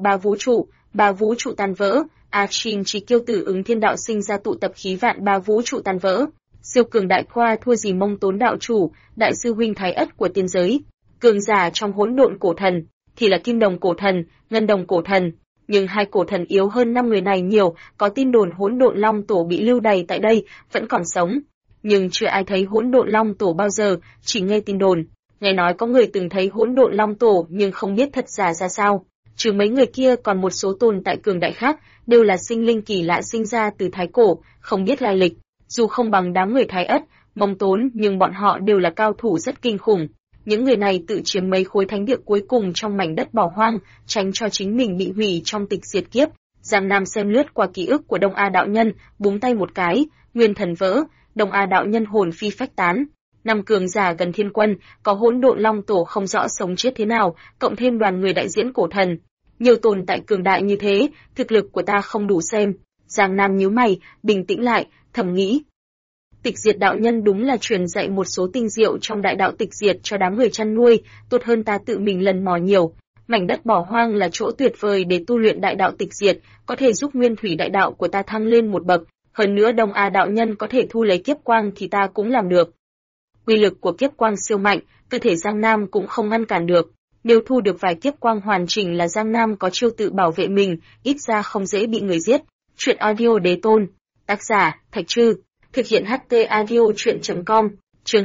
[SPEAKER 1] 3 vũ trụ tan vỡ. A Chin chỉ kiêu tử ứng thiên đạo sinh ra tụ tập khí vạn 3 vũ trụ tan vỡ. Siêu cường đại khoa thua gì Mông Tốn đạo chủ, đại sư huynh Thái Ất của tiên giới. Cường giả trong hỗn độn cổ thần, thì là Kim Đồng cổ thần, Ngân Đồng cổ thần. Nhưng 2 cổ thần yếu hơn 5 người này nhiều, có tin đồn hỗn độn long tổ bị lưu đày tại đây, vẫn còn sống. Nhưng chưa ai thấy hỗn độn long tổ bao giờ, chỉ nghe tin đồn. Nghe nói có người từng thấy hỗn độn long tổ nhưng không biết thật giả ra sao. Trừ mấy người kia còn một số tồn tại cường đại khác, đều là sinh linh kỳ lạ sinh ra từ thái cổ, không biết lai lịch. Dù không bằng đám người Thái Ất, Mông Tốn nhưng bọn họ đều là cao thủ rất kinh khủng. Những người này tự chiếm mấy khối thánh địa cuối cùng trong mảnh đất bỏ hoang, tránh cho chính mình bị hủy trong tịch diệt kiếp. Giang Nam xem lướt qua ký ức của Đông A đạo nhân, búng tay một cái, nguyên thần vỡ, Đông A đạo nhân hồn phi phách tán. 5 cường giả gần thiên quân, có hỗn độn long tổ không rõ sống chết thế nào, cộng thêm đoàn người đại diễn cổ thần. Nhiều tồn tại cường đại như thế, thực lực của ta không đủ xem. Giang Nam nhíu mày, bình tĩnh lại, thầm nghĩ. Tịch diệt đạo nhân đúng là truyền dạy một số tinh diệu trong đại đạo tịch diệt cho đám người chăn nuôi, tốt hơn ta tự mình lần mò nhiều. Mảnh đất bỏ hoang là chỗ tuyệt vời để tu luyện đại đạo tịch diệt, có thể giúp nguyên thủy đại đạo của ta thăng lên một bậc. Hơn nữa Đông A đạo nhân có thể thu lấy kiếp quang thì ta cũng làm được. Uy lực của kiếp quang siêu mạnh, cơ thể Giang Nam cũng không ngăn cản được. Nếu thu được vài kiếp quang hoàn chỉnh là Giang Nam có chiêu tự bảo vệ mình, ít ra không dễ bị người giết. Truyện audio đế tôn. Tác giả, Thạch Trư. Thực hiện HT audio truyện.com. Chương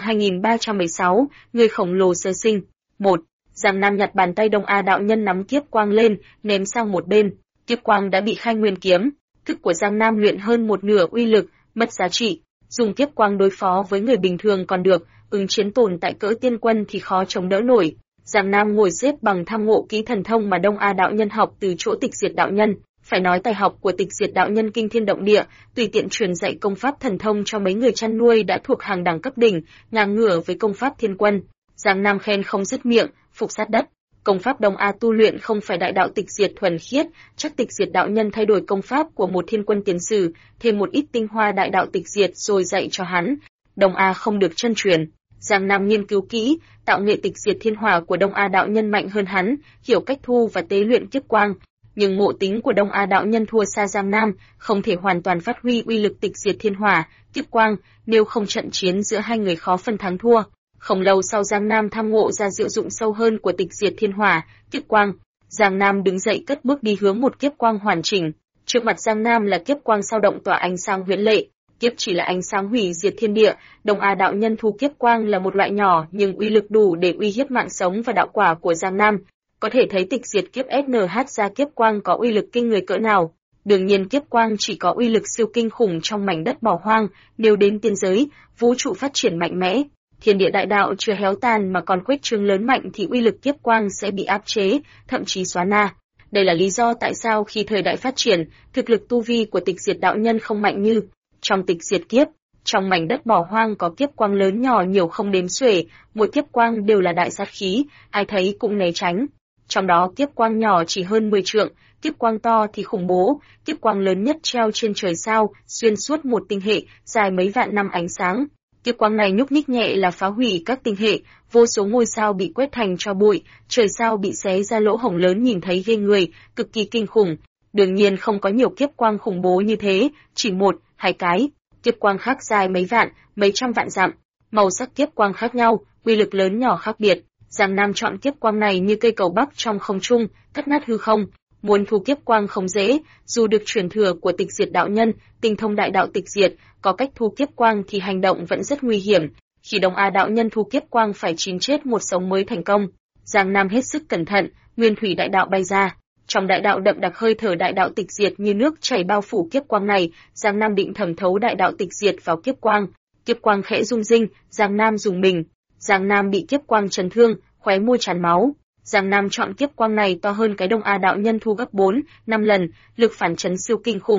[SPEAKER 1] 2316, người khổng lồ sơ sinh. 1. Giang Nam nhặt bàn tay Đông A đạo nhân nắm kiếp quang lên, ném sang một bên. Kiếp quang đã bị khai nguyên kiếm. Thức của Giang Nam luyện hơn một nửa uy lực, mất giá trị. Dùng kiếp quang đối phó với người bình thường còn được, ứng chiến tồn tại cỡ tiên quân thì khó chống đỡ nổi. Giang Nam ngồi xếp bằng tham ngộ kỹ thần thông mà Đông A đạo nhân học từ chỗ tịch diệt đạo nhân. Phải nói tài học của tịch diệt đạo nhân kinh thiên động địa, tùy tiện truyền dạy công pháp thần thông cho mấy người chăn nuôi đã thuộc hàng đẳng cấp đỉnh, ngang ngửa với công pháp thiên quân. Giang Nam khen không dứt miệng, phục sát đất. Công pháp Đông A tu luyện không phải đại đạo tịch diệt thuần khiết, chắc tịch diệt đạo nhân thay đổi công pháp của một thiên quân tiến sử, thêm một ít tinh hoa đại đạo tịch diệt rồi dạy cho hắn. Đông A không được chân truyền. Giang Nam nghiên cứu kỹ, tạo nghệ tịch diệt thiên hỏa của Đông A đạo nhân mạnh hơn hắn, hiểu cách thu và tế luyện kiếp quang. Nhưng ngộ tính của Đông A đạo nhân thua xa Giang Nam, không thể hoàn toàn phát huy uy lực tịch diệt thiên hỏa, kiếp quang, nếu không trận chiến giữa hai người khó phân thắng thua. Không lâu sau Giang Nam tham ngộ ra diệu dụng sâu hơn của tịch diệt thiên hỏa, kiếp quang. Giang Nam đứng dậy cất bước đi hướng một kiếp quang hoàn chỉnh. Trước mặt Giang Nam là kiếp quang sao động tỏa ánh sáng huyễn lệ. Kiếp chỉ là ánh sáng hủy diệt thiên địa, Đông A đạo nhân thu kiếp quang là một loại nhỏ nhưng uy lực đủ để uy hiếp mạng sống và đạo quả của Giang Nam. Có thể thấy tịch diệt kiếp SNH ra kiếp quang có uy lực kinh người cỡ nào. Đương nhiên kiếp quang chỉ có uy lực siêu kinh khủng trong mảnh đất bỏ hoang, nếu đến tiên giới, vũ trụ phát triển mạnh mẽ, thiên địa đại đạo chưa héo tàn mà còn khuếch trương lớn mạnh thì uy lực kiếp quang sẽ bị áp chế, thậm chí xóa na. Đây là lý do tại sao khi thời đại phát triển, thực lực tu vi của tịch diệt đạo nhân không mạnh như trong tịch diệt kiếp. Trong mảnh đất bỏ hoang có kiếp quang lớn nhỏ nhiều không đếm xuể, mỗi kiếp quang đều là đại sát khí, ai thấy cũng né tránh. Trong đó kiếp quang nhỏ chỉ hơn 10 trượng, kiếp quang to thì khủng bố, kiếp quang lớn nhất treo trên trời sao, xuyên suốt một tinh hệ, dài mấy vạn năm ánh sáng. Kiếp quang này nhúc nhích nhẹ là phá hủy các tinh hệ, vô số ngôi sao bị quét thành tro bụi, trời sao bị xé ra lỗ hổng lớn nhìn thấy ghê người, cực kỳ kinh khủng. Đương nhiên không có nhiều kiếp quang khủng bố như thế, chỉ 1, 2 cái. Kiếp quang khác dài mấy vạn, mấy trăm vạn dặm, màu sắc kiếp quang khác nhau, uy lực lớn nhỏ khác biệt. Giang Nam chọn kiếp quang này như cây cầu bắc trong không trung, cắt nát hư không. Muốn thu kiếp quang không dễ, dù được truyền thừa của tịch diệt đạo nhân, tinh thông đại đạo tịch diệt, có cách thu kiếp quang thì hành động vẫn rất nguy hiểm. Khi Đông A đạo nhân thu kiếp quang phải 9 chết một sống mới thành công. Giang Nam hết sức cẩn thận, nguyên thủy đại đạo bay ra. Trong đại đạo đậm đặc hơi thở đại đạo tịch diệt như nước chảy bao phủ kiếp quang này, Giang Nam định thẩm thấu đại đạo tịch diệt vào kiếp quang. Kiếp quang khẽ rung rinh, Giang Nam dùng mình. Giang Nam bị kiếp quang chấn thương, khóe môi tràn máu. Giang Nam chọn kiếp quang này to hơn cái Đông A đạo nhân thu gấp 4, 5 lần, lực phản chấn siêu kinh khủng.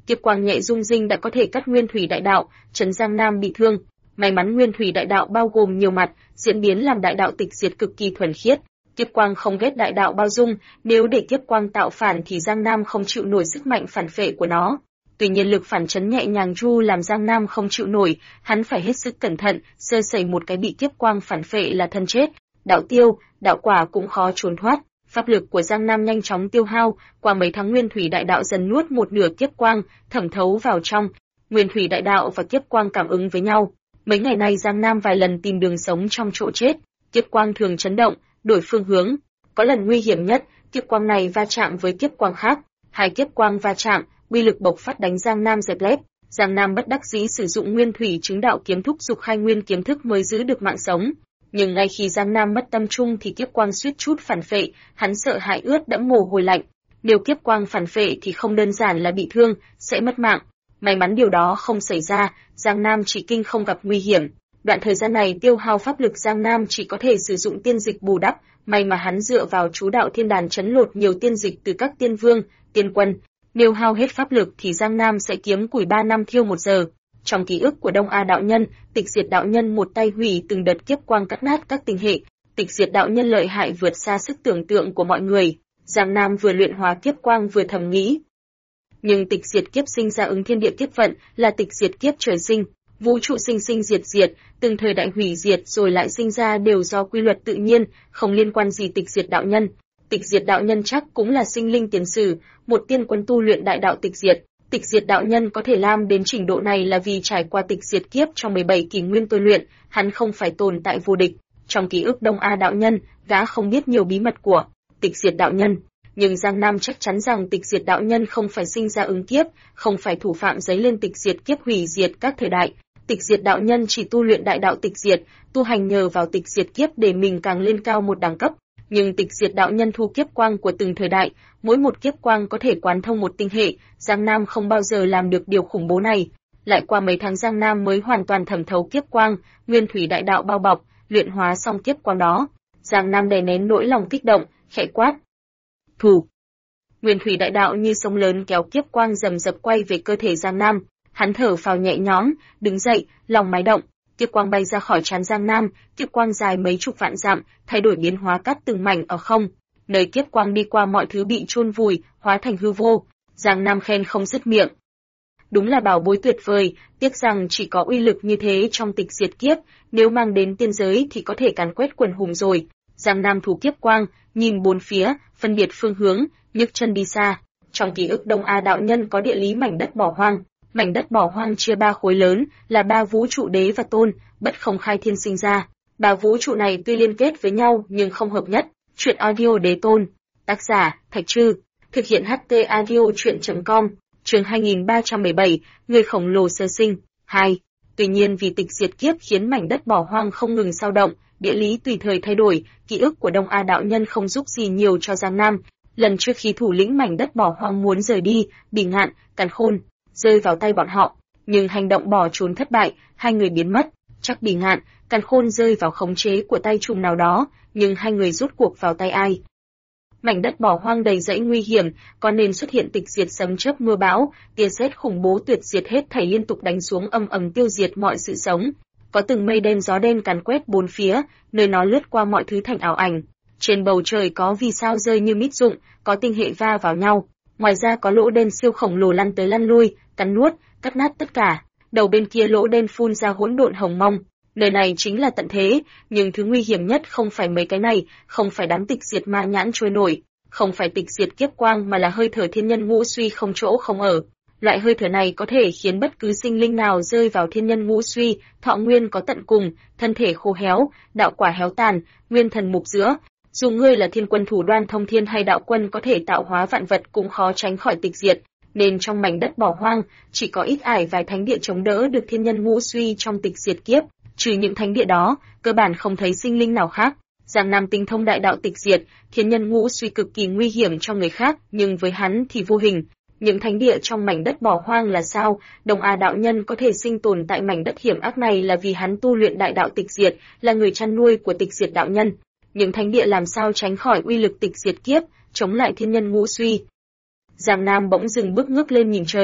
[SPEAKER 1] Kiếp quang nhẹ rung rinh đã có thể cắt nguyên thủy đại đạo, trấn Giang Nam bị thương. May mắn nguyên thủy đại đạo bao gồm nhiều mặt, diễn biến làm đại đạo tịch diệt cực kỳ thuần khiết. Kiếp quang không ghét đại đạo bao dung, nếu để kiếp quang tạo phản thì Giang Nam không chịu nổi sức mạnh phản phệ của nó. Tuy nhiên lực phản chấn nhẹ nhàng ru làm Giang Nam không chịu nổi, hắn phải hết sức cẩn thận, sơ sẩy một cái bị kiếp quang phản phệ là thân chết. Đạo tiêu, đạo quả cũng khó trốn thoát. Pháp lực của Giang Nam nhanh chóng tiêu hao, qua mấy tháng nguyên thủy đại đạo dần nuốt một nửa kiếp quang, thẩm thấu vào trong. Nguyên thủy đại đạo và kiếp quang cảm ứng với nhau. Mấy ngày nay Giang Nam vài lần tìm đường sống trong chỗ chết, kiếp quang thường chấn động, đổi phương hướng. Có lần nguy hiểm nhất, kiếp quang này va chạm với kiếp quang khác, hai kiếp quang va chạm, uy lực bộc phát đánh Giang Nam dẹp lép. Giang Nam bất đắc dĩ sử dụng nguyên thủy chứng đạo kiếm thúc dục khai nguyên kiếm thức mới giữ được mạng sống. Nhưng ngay khi Giang Nam mất tâm trung thì kiếp quang suýt chút phản phệ, hắn sợ hãi ướt đẫm mồ hôi lạnh. Nếu kiếp quang phản phệ thì không đơn giản là bị thương, sẽ mất mạng. May mắn điều đó không xảy ra, Giang Nam chỉ kinh không gặp nguy hiểm. Đoạn thời gian này tiêu hao pháp lực Giang Nam chỉ có thể sử dụng tiên dịch bù đắp, may mà hắn dựa vào chú đạo thiên đàn trấn lột nhiều tiên dịch từ các tiên vương, tiên quân. Nếu hao hết pháp lực thì Giang Nam sẽ kiếm củi 3 năm thiêu 1 giờ. Trong ký ức của Đông A đạo nhân, Tịch Diệt đạo nhân một tay hủy từng đợt kiếp quang cắt nát các tinh hệ. Tịch Diệt đạo nhân lợi hại vượt xa sức tưởng tượng của mọi người. Giang Nam vừa luyện hóa kiếp quang vừa thầm nghĩ. Nhưng tịch diệt kiếp sinh ra ứng thiên địa kiếp vận là tịch diệt kiếp trời sinh, vũ trụ sinh sinh diệt diệt, từng thời đại hủy diệt rồi lại sinh ra đều do quy luật tự nhiên, không liên quan gì tịch diệt đạo nhân. Tịch diệt đạo nhân chắc cũng là sinh linh tiền sử, một tiên quân tu luyện đại đạo tịch diệt. Tịch diệt đạo nhân có thể làm đến trình độ này là vì trải qua tịch diệt kiếp trong 17 kỷ nguyên tôi luyện, hắn không phải tồn tại vô địch. Trong ký ức Đông A đạo nhân, gã không biết nhiều bí mật của tịch diệt đạo nhân. Nhưng Giang Nam chắc chắn rằng tịch diệt đạo nhân không phải sinh ra ứng kiếp, không phải thủ phạm giấy lên tịch diệt kiếp hủy diệt các thời đại. Tịch diệt đạo nhân chỉ tu luyện đại đạo tịch diệt, tu hành nhờ vào tịch diệt kiếp để mình càng lên cao một đẳng cấp. Nhưng tịch diệt đạo nhân thu kiếp quang của từng thời đại, mỗi một kiếp quang có thể quán thông một tinh hệ, Giang Nam không bao giờ làm được điều khủng bố này. Lại qua mấy tháng Giang Nam mới hoàn toàn thẩm thấu kiếp quang, nguyên thủy đại đạo bao bọc, luyện hóa xong kiếp quang đó. Giang Nam đè nén nỗi lòng kích động, khẽ quát. Thủ. Nguyên thủy đại đạo như sóng lớn kéo kiếp quang rầm rập quay về cơ thể Giang Nam, hắn thở phào nhẹ nhõm, đứng dậy, lòng mái động, kiếp quang bay ra khỏi trán Giang Nam, kiếp quang dài mấy chục vạn dặm, thay đổi biến hóa cắt từng mảnh ở không, nơi kiếp quang đi qua mọi thứ bị chôn vùi, hóa thành hư vô. Giang Nam khen không dứt miệng. Đúng là bảo bối tuyệt vời, tiếc rằng chỉ có uy lực như thế trong tịch diệt kiếp, nếu mang đến tiên giới thì có thể càn quét quần hùng rồi. Giang Nam thủ kiếp quang, nhìn bốn phía, phân biệt phương hướng, nhấc chân đi xa. Trong ký ức Đông A đạo nhân có địa lý mảnh đất bỏ hoang. Mảnh đất bỏ hoang chia 3 khối lớn, là 3 vũ trụ đế và tôn, bất không khai thiên sinh ra. 3 vũ trụ này tuy liên kết với nhau nhưng không hợp nhất. Truyện audio đế tôn. Tác giả, Thạch Trư. Thực hiện HT audio truyện.com. Chương 2317, người khổng lồ sơ sinh. 2. Tuy nhiên vì tịch diệt kiếp khiến mảnh đất bỏ hoang không ngừng dao động, địa lý tùy thời thay đổi, ký ức của Đông A đạo nhân không giúp gì nhiều cho Giang Nam. Lần trước khi thủ lĩnh mảnh đất bỏ hoang muốn rời đi, Bỉ Ngạn, Càn Khôn rơi vào tay bọn họ, nhưng hành động bỏ trốn thất bại, hai người biến mất. Chắc Bỉ Ngạn, Càn Khôn rơi vào khống chế của tay trùm nào đó, nhưng hai người rốt cuộc vào tay ai? Mảnh đất bỏ hoang đầy rẫy nguy hiểm, có nên xuất hiện tịch diệt sấm chớp mưa bão, tia sét khủng bố tuyệt diệt hết thảy liên tục đánh xuống âm ầm tiêu diệt mọi sự sống. Có từng mây đen gió đen càn quét bốn phía, nơi nó lướt qua mọi thứ thành ảo ảnh. Trên bầu trời có vì sao rơi như mít rụng, có tinh hệ va vào nhau. Ngoài ra có lỗ đen siêu khổng lồ lăn tới lăn lui, cắn nuốt, cắt nát tất cả. Đầu bên kia lỗ đen phun ra hỗn độn hồng mông. Nơi này chính là tận thế, nhưng thứ nguy hiểm nhất không phải mấy cái này, không phải đám tịch diệt ma nhãn trôi nổi, không phải tịch diệt kiếp quang mà là hơi thở thiên nhân ngũ suy không chỗ không ở. Loại hơi thở này có thể khiến bất cứ sinh linh nào rơi vào thiên nhân ngũ suy, thọ nguyên có tận cùng, thân thể khô héo, đạo quả héo tàn, nguyên thần mục giữa. Dù ngươi là thiên quân thủ đoan thông thiên hay đạo quân có thể tạo hóa vạn vật cũng khó tránh khỏi tịch diệt, nên trong mảnh đất bỏ hoang, chỉ có ít ỏi vài thánh địa chống đỡ được thiên nhân ngũ suy trong tịch diệt kiếp, trừ những thánh địa đó, cơ bản không thấy sinh linh nào khác. Giang Nam tinh thông đại đạo tịch diệt, thiên nhân ngũ suy cực kỳ nguy hiểm cho người khác, nhưng với hắn thì vô hình. Những thánh địa trong mảnh đất bỏ hoang là sao? Đông A đạo nhân có thể sinh tồn tại mảnh đất hiểm ác này là vì hắn tu luyện đại đạo tịch diệt, là người chăn nuôi của tịch diệt đạo nhân. Những thánh địa làm sao tránh khỏi uy lực tịch diệt kiếp, chống lại thiên nhân ngũ suy? Giang Nam bỗng dừng bước ngước lên nhìn trời,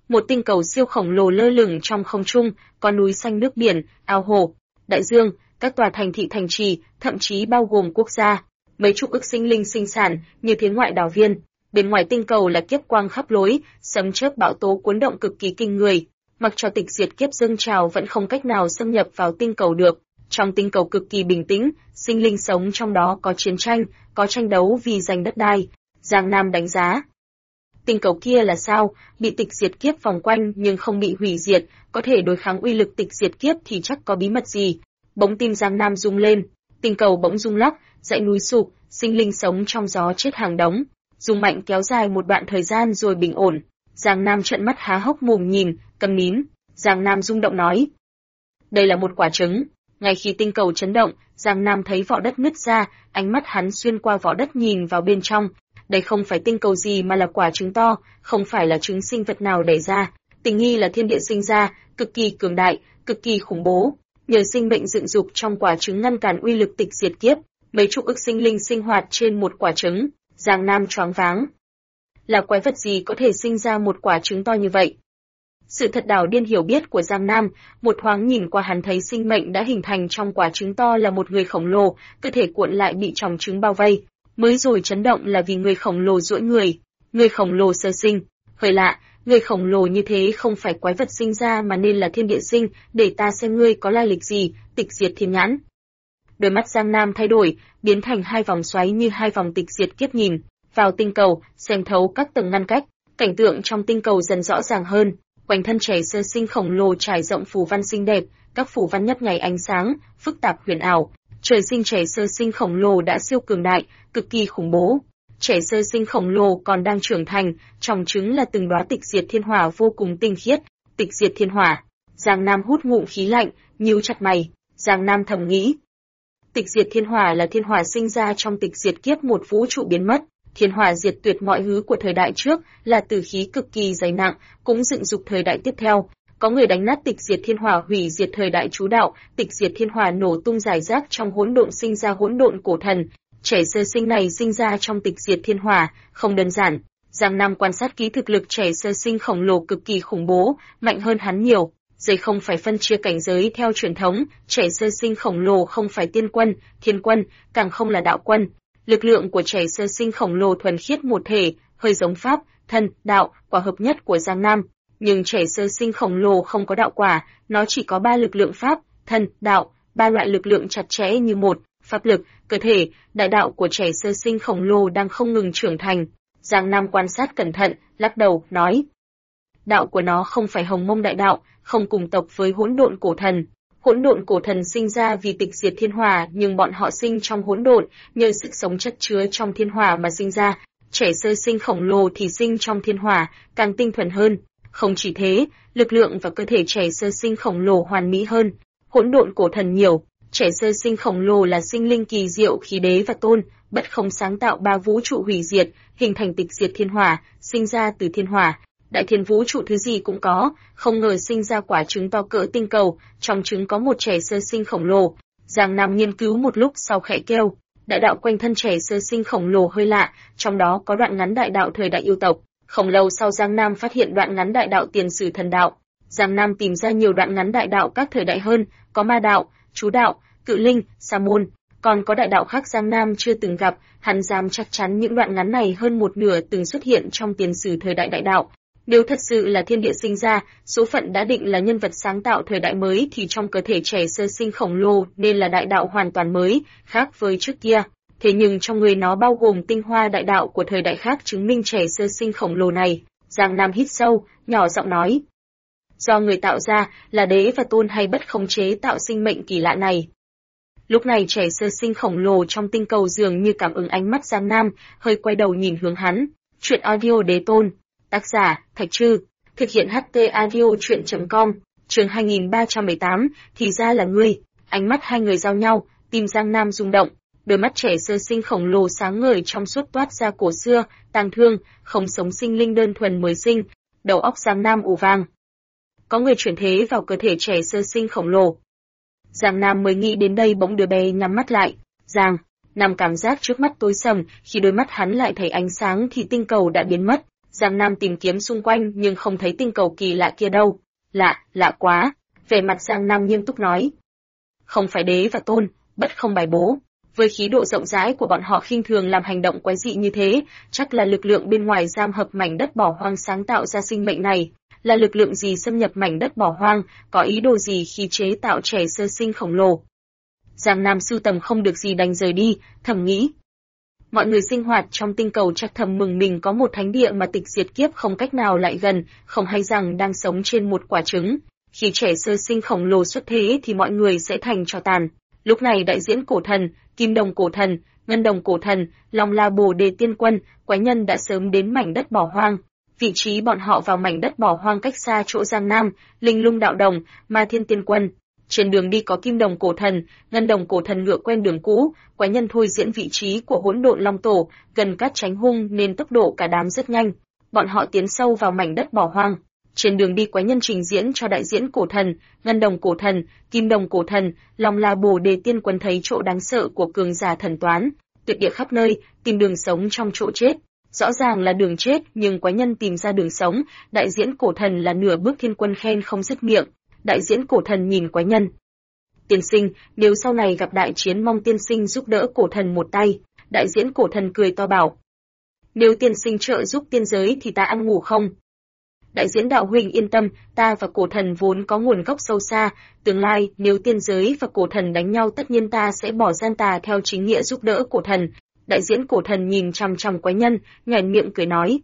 [SPEAKER 1] Một tinh cầu siêu khổng lồ lơ lửng trong không trung, có núi xanh nước biển, ao hồ, đại dương, các tòa thành thị thành trì, thậm chí bao gồm quốc gia, mấy chục ức sinh linh sinh sản như thiên ngoại đảo viên. Bên ngoài tinh cầu là kiếp quang khắp lối, sấm chớp bão tố cuốn động cực kỳ kinh người. Mặc cho tịch diệt kiếp dâng trào vẫn không cách nào xâm nhập vào tinh cầu được. Trong tinh cầu cực kỳ bình tĩnh, sinh linh sống trong đó có chiến tranh, có tranh đấu vì giành đất đai. Giang Nam đánh giá. Tinh cầu kia là sao, bị tịch diệt kiếp vòng quanh nhưng không bị hủy diệt, có thể đối kháng uy lực tịch diệt kiếp thì chắc có bí mật gì. Bỗng tim Giang Nam rung lên, tinh cầu bỗng rung lắc, dãy núi sụp, sinh linh sống trong gió chết hàng đống. Rung mạnh kéo dài một đoạn thời gian rồi bình ổn. Giang Nam trợn mắt há hốc mồm nhìn, câm nín. Giang Nam rung động nói. Đây là một quả trứng. Ngay khi tinh cầu chấn động, Giang Nam thấy vỏ đất nứt ra, ánh mắt hắn xuyên qua vỏ đất nhìn vào bên trong. Đây không phải tinh cầu gì mà là quả trứng to, không phải là trứng sinh vật nào đẻ ra. Tình nghi là thiên địa sinh ra, cực kỳ cường đại, cực kỳ khủng bố. Nhờ sinh mệnh dựng dục trong quả trứng ngăn cản uy lực tịch diệt kiếp, mấy chục ức sinh linh sinh hoạt trên một quả trứng. Giang Nam choáng váng. Là quái vật gì có thể sinh ra một quả trứng to như vậy? Sự thật đảo điên hiểu biết của Giang Nam, một thoáng nhìn qua hắn thấy sinh mệnh đã hình thành trong quả trứng to là một người khổng lồ, cơ thể cuộn lại bị tròng trứng bao vây. Mới rồi chấn động là vì người khổng lồ duỗi người khổng lồ sơ sinh. Hơi lạ, người khổng lồ như thế không phải quái vật sinh ra mà nên là thiên địa sinh, để ta xem ngươi có lai lịch gì, tịch diệt thiên nhãn. Đôi mắt Giang Nam thay đổi, biến thành hai vòng xoáy như hai vòng tịch diệt kiếp nhìn vào tinh cầu, xem thấu các tầng ngăn cách, cảnh tượng trong tinh cầu dần rõ ràng hơn. Quanh thân trẻ sơ sinh khổng lồ trải rộng phù văn xinh đẹp, các phù văn nhấp nháy ánh sáng, phức tạp huyền ảo. Trời sinh trẻ sơ sinh khổng lồ đã siêu cường đại, cực kỳ khủng bố. Trẻ sơ sinh khổng lồ còn đang trưởng thành, trong trứng là từng đóa tịch diệt thiên hỏa vô cùng tinh khiết. Tịch diệt thiên hỏa. Giang Nam hút ngụm khí lạnh, nhíu chặt mày. Giang Nam thầm nghĩ. Tịch diệt thiên hỏa là thiên hỏa sinh ra trong tịch diệt kiếp một vũ trụ biến mất. Thiên hỏa diệt tuyệt mọi thứ của thời đại trước, là tử khí cực kỳ dày nặng, cũng dựng dục thời đại tiếp theo. Có người đánh nát tịch diệt thiên hỏa hủy diệt thời đại chú đạo, tịch diệt thiên hỏa nổ tung rải rác trong hỗn độn sinh ra hỗn độn cổ thần. Trẻ sơ sinh này sinh ra trong tịch diệt thiên hỏa, không đơn giản. Giang Nam quan sát kỹ thực lực trẻ sơ sinh khổng lồ cực kỳ khủng bố, mạnh hơn hắn nhiều. Đây không phải phân chia cảnh giới theo truyền thống, trẻ sơ sinh khổng lồ không phải tiên quân, thiên quân, càng không là đạo quân. Lực lượng của trẻ sơ sinh khổng lồ thuần khiết một thể, hơi giống pháp, thân, đạo, quả hợp nhất của Giang Nam. Nhưng trẻ sơ sinh khổng lồ không có đạo quả, nó chỉ có 3 lực lượng pháp, thân, đạo, 3 loại lực lượng chặt chẽ như một, pháp lực, cơ thể, đại đạo của trẻ sơ sinh khổng lồ đang không ngừng trưởng thành. Giang Nam quan sát cẩn thận, lắc đầu, nói. Đạo của nó không phải hồng mông đại đạo, không cùng tộc với hỗn độn cổ thần. Hỗn độn cổ thần sinh ra vì tịch diệt thiên hỏa, nhưng bọn họ sinh trong hỗn độn, nhờ sức sống chất chứa trong thiên hỏa mà sinh ra. Trẻ sơ sinh khổng lồ thì sinh trong thiên hỏa, càng tinh thuần hơn. Không chỉ thế, lực lượng và cơ thể trẻ sơ sinh khổng lồ hoàn mỹ hơn. Hỗn độn cổ thần nhiều, trẻ sơ sinh khổng lồ là sinh linh kỳ diệu khí đế và tôn, bất không sáng tạo 3 vũ trụ hủy diệt, hình thành tịch diệt thiên hỏa, sinh ra từ thiên hỏa. Đại thiên vũ trụ thứ gì cũng có, không ngờ sinh ra quả trứng to cỡ tinh cầu, trong trứng có một trẻ sơ sinh khổng lồ. Giang Nam nghiên cứu một lúc sau khẽ kêu, đại đạo quanh thân trẻ sơ sinh khổng lồ hơi lạ, trong đó có đoạn ngắn đại đạo thời đại yêu tộc. Không lâu sau Giang Nam phát hiện đoạn ngắn đại đạo tiền sử thần đạo. Giang Nam tìm ra nhiều đoạn ngắn đại đạo các thời đại hơn, có ma đạo, chú đạo, cự linh, sa môn, còn có đại đạo khác Giang Nam chưa từng gặp, hắn dám chắc chắn những đoạn ngắn này hơn một nửa từng xuất hiện trong tiền sử thời đại đại đạo. Nếu thật sự là thiên địa sinh ra, số phận đã định là nhân vật sáng tạo thời đại mới thì trong cơ thể trẻ sơ sinh khổng lồ nên là đại đạo hoàn toàn mới, khác với trước kia. Thế nhưng trong người nó bao gồm tinh hoa đại đạo của thời đại khác chứng minh trẻ sơ sinh khổng lồ này. Giang Nam hít sâu, nhỏ giọng nói. Do người tạo ra, là đế và tôn hay bất khống chế tạo sinh mệnh kỳ lạ này. Lúc này trẻ sơ sinh khổng lồ trong tinh cầu dường như cảm ứng ánh mắt Giang Nam, hơi quay đầu nhìn hướng hắn. Chuyện audio đế tôn. Tác giả, Thạch Trư. Thực hiện HT audio chuyện.com. Chương 2318, thì ra là ngươi. Ánh mắt hai người giao nhau, tim Giang Nam rung động. Đôi mắt trẻ sơ sinh khổng lồ sáng ngời trong suốt toát ra cổ xưa, tang thương, không sống sinh linh đơn thuần mới sinh. Đầu óc Giang Nam ù vang. Có người chuyển thế vào cơ thể trẻ sơ sinh khổng lồ. Giang Nam mới nghĩ đến đây bỗng đứa bé nhắm mắt lại. Giang Nam cảm giác trước mắt tối sầm, khi đôi mắt hắn lại thấy ánh sáng thì tinh cầu đã biến mất. Giang Nam tìm kiếm xung quanh nhưng không thấy tinh cầu kỳ lạ kia đâu. Lạ quá. Vẻ mặt Giang Nam nghiêm túc nói. Không phải đế và tôn, bất không bài bố. Với khí độ rộng rãi của bọn họ khinh thường làm hành động quái dị như thế, chắc là lực lượng bên ngoài giam hợp mảnh đất bỏ hoang sáng tạo ra sinh mệnh này. Là lực lượng gì xâm nhập mảnh đất bỏ hoang, có ý đồ gì khi chế tạo trẻ sơ sinh khổng lồ. Giang Nam sưu tầm không được gì đành rời đi, thầm nghĩ. Mọi người sinh hoạt trong tinh cầu chắc thầm mừng mình có một thánh địa mà tịch diệt kiếp không cách nào lại gần, không hay rằng đang sống trên một quả trứng. Khi trẻ sơ sinh khổng lồ xuất thế thì mọi người sẽ thành tro tàn. Lúc này đại diễn cổ thần, kim đồng cổ thần, ngân đồng cổ thần, long la bồ đề tiên quân, quái nhân đã sớm đến mảnh đất bỏ hoang. Vị trí bọn họ vào mảnh đất bỏ hoang cách xa chỗ Giang Nam, linh lung đạo đồng, ma thiên tiên quân. Trên đường đi có kim đồng cổ thần, ngân đồng cổ thần ngựa quen đường cũ, quái nhân thôi diễn vị trí của hỗn độn long tổ, gần cát tránh hung nên tốc độ cả đám rất nhanh. Bọn họ tiến sâu vào mảnh đất bỏ hoang. Trên đường đi quái nhân trình diễn cho đại diễn cổ thần, ngân đồng cổ thần, kim đồng cổ thần, long la bồ đề tiên quân thấy chỗ đáng sợ của cường giả thần toán, tuyệt địa khắp nơi, tìm đường sống trong chỗ chết. Rõ ràng là đường chết nhưng quái nhân tìm ra đường sống, đại diễn cổ thần là nửa bước thiên quân khen không dứt miệng. Đại diễn cổ thần nhìn quái nhân. Tiên sinh, nếu sau này gặp đại chiến mong tiên sinh giúp đỡ cổ thần một tay. Đại diễn cổ thần cười to bảo. Nếu tiên sinh trợ giúp tiên giới thì ta ăn ngủ không? Đại diễn đạo huynh yên tâm, ta và cổ thần vốn có nguồn gốc sâu xa, tương lai nếu tiên giới và cổ thần đánh nhau tất nhiên ta sẽ bỏ gian tà theo chính nghĩa giúp đỡ cổ thần. Đại diễn cổ thần nhìn chằm chằm quái nhân, nhoẻn miệng cười nói.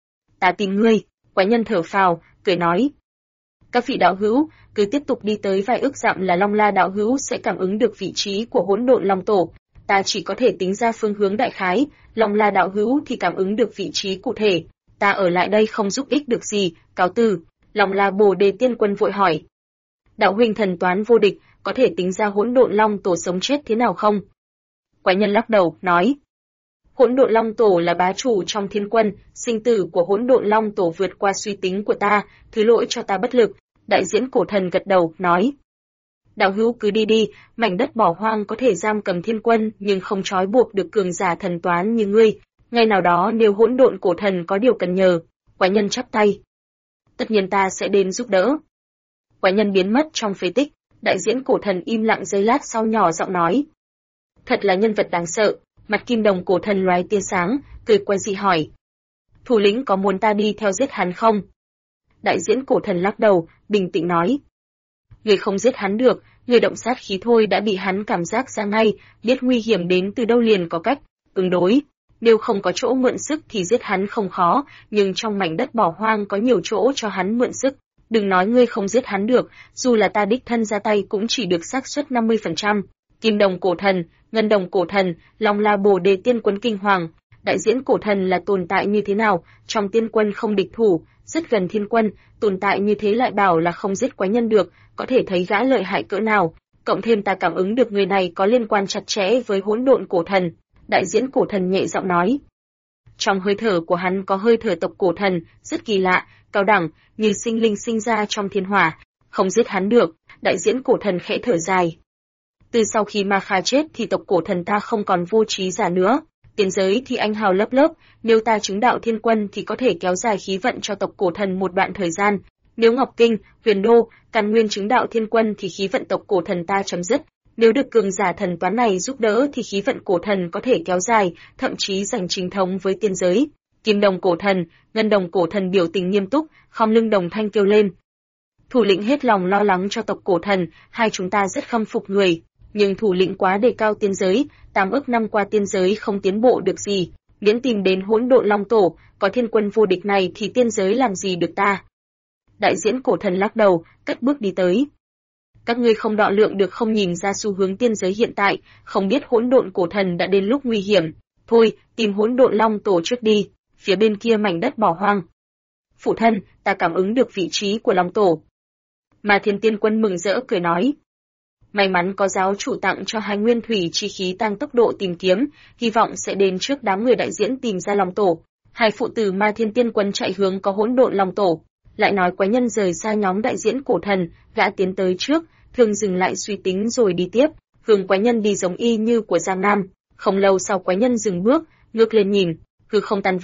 [SPEAKER 1] Ta tin ngươi. Quái nhân thở phào, cười nói. Các vị đạo hữu, cứ tiếp tục đi tới vài ức dặm là Long La đạo hữu sẽ cảm ứng được vị trí của hỗn độn long tổ. Ta chỉ có thể tính ra phương hướng đại khái, Long La đạo hữu thì cảm ứng được vị trí cụ thể. Ta ở lại đây không giúp ích được gì, cáo từ. Long La bồ đề tiên quân vội hỏi. Đạo huynh thần toán vô địch, có thể tính ra hỗn độn long tổ sống chết thế nào không? Quái nhân lắc đầu, nói. Hỗn độn long tổ là bá chủ trong thiên quân, sinh tử của hỗn độn long tổ vượt qua suy tính của ta, thứ lỗi cho ta bất lực. Đại diễn cổ thần gật đầu, nói. Đạo hữu cứ đi đi, mảnh đất bỏ hoang có thể giam cầm thiên quân nhưng không trói buộc được cường giả thần toán như ngươi. Ngày nào đó nếu hỗn độn cổ thần có điều cần nhờ, quái nhân chắp tay. Tất nhiên ta sẽ đến giúp đỡ. Quái nhân biến mất trong phế tích, đại diễn cổ thần im lặng giây lát sau nhỏ giọng nói. Thật là nhân vật đáng sợ. Mặt kim đồng cổ thần lóe tia sáng, cười quay dị hỏi. Thủ lĩnh có muốn ta đi theo giết hắn không? Đại diễn cổ thần lắc đầu, bình tĩnh nói. Người không giết hắn được, người động sát khí thôi đã bị hắn cảm giác ra ngay, biết nguy hiểm đến từ đâu liền có cách ứng đối. Nếu không có chỗ mượn sức thì giết hắn không khó, nhưng trong mảnh đất bỏ hoang có nhiều chỗ cho hắn mượn sức. Đừng nói ngươi không giết hắn được, dù là ta đích thân ra tay cũng chỉ được xác suất 50%. Kim đồng cổ thần, ngân đồng cổ thần, long la bồ đề tiên quân kinh hoàng. Đại diễn cổ thần là tồn tại như thế nào, trong tiên quân không địch thủ, rất gần thiên quân, tồn tại như thế lại bảo là không giết quái nhân được, có thể thấy gã lợi hại cỡ nào. Cộng thêm ta cảm ứng được người này có liên quan chặt chẽ với hỗn độn cổ thần. Đại diễn cổ thần nhẹ giọng nói. Trong hơi thở của hắn có hơi thở tộc cổ thần, rất kỳ lạ, cao đẳng, như sinh linh sinh ra trong thiên hỏa. Không giết hắn được, đại diễn cổ thần khẽ thở dài. Từ sau khi Ma Kha chết thì tộc cổ thần ta không còn vô trí giả nữa. Tiên giới thì anh hào lớp lớp, nếu ta chứng đạo thiên quân thì có thể kéo dài khí vận cho tộc cổ thần một đoạn thời gian. Nếu Ngọc Kinh, Huyền Đô, Càn Nguyên chứng đạo thiên quân thì khí vận tộc cổ thần ta chấm dứt. Nếu được cường giả thần toán này giúp đỡ thì khí vận cổ thần có thể kéo dài, thậm chí giành chính thống với tiên giới. Kim đồng cổ thần, ngân đồng cổ thần biểu tình nghiêm túc, khom lưng đồng thanh kêu lên. Thủ lĩnh hết lòng lo lắng cho tộc cổ thần, hai chúng ta rất khâm phục người. Nhưng thủ lĩnh quá đề cao tiên giới, 8 ức năm qua tiên giới không tiến bộ được gì. Miễn tìm đến hỗn độn long tổ, có thiên quân vô địch này thì tiên giới làm gì được ta. Đại diễn cổ thần lắc đầu, cất bước đi tới. Các ngươi không đo lượng được không nhìn ra xu hướng tiên giới hiện tại, không biết hỗn độn cổ thần đã đến lúc nguy hiểm. Thôi, tìm hỗn độn long tổ trước đi, phía bên kia mảnh đất bỏ hoang. Phụ thân, ta cảm ứng được vị trí của long tổ. Mà Thiên Tiên Quân mừng rỡ cười nói. May mắn có giáo chủ tặng cho hai nguyên thủy chi khí tăng tốc độ tìm kiếm, hy vọng sẽ đến trước đám người đại diễn tìm ra long tổ. Hai phụ tử Ma Thiên Tiên Quân chạy hướng có hỗn độn long tổ. Lại nói quái nhân rời xa nhóm đại diễn cổ thần, gã tiến tới trước, thường dừng lại suy tính rồi đi tiếp. Hướng quái nhân đi giống y như của Giang Nam. Không lâu sau quái nhân dừng bước, ngước lên nhìn, hư không tan vỡ,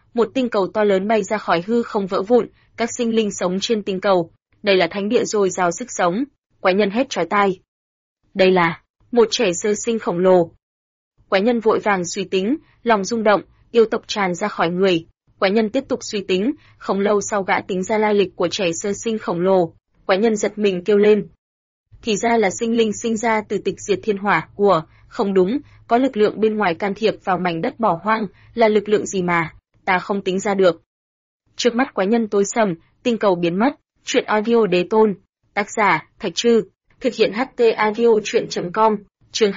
[SPEAKER 1] một tinh cầu to lớn bay ra khỏi hư không vỡ vụn, các sinh linh sống trên tinh cầu. Đây là thánh địa dồi dào sức sống. Quái nhân hét chói tai. Đây là một trẻ sơ sinh khổng lồ. Quái nhân vội vàng suy tính, lòng rung động, yêu tộc tràn ra khỏi người. Quái nhân tiếp tục suy tính, không lâu sau gã tính ra lai lịch của trẻ sơ sinh khổng lồ. Quái nhân giật mình kêu lên. Thì ra là sinh linh sinh ra từ tịch diệt thiên hỏa của, không đúng, có lực lượng bên ngoài can thiệp vào mảnh đất bỏ hoang, là lực lượng gì mà, ta không tính ra được. Trước mắt quái nhân tối sầm, tinh cầu biến mất, truyện audio đế tôn, tác giả, Thạch Trư, thực hiện HT audio truyện.com, chương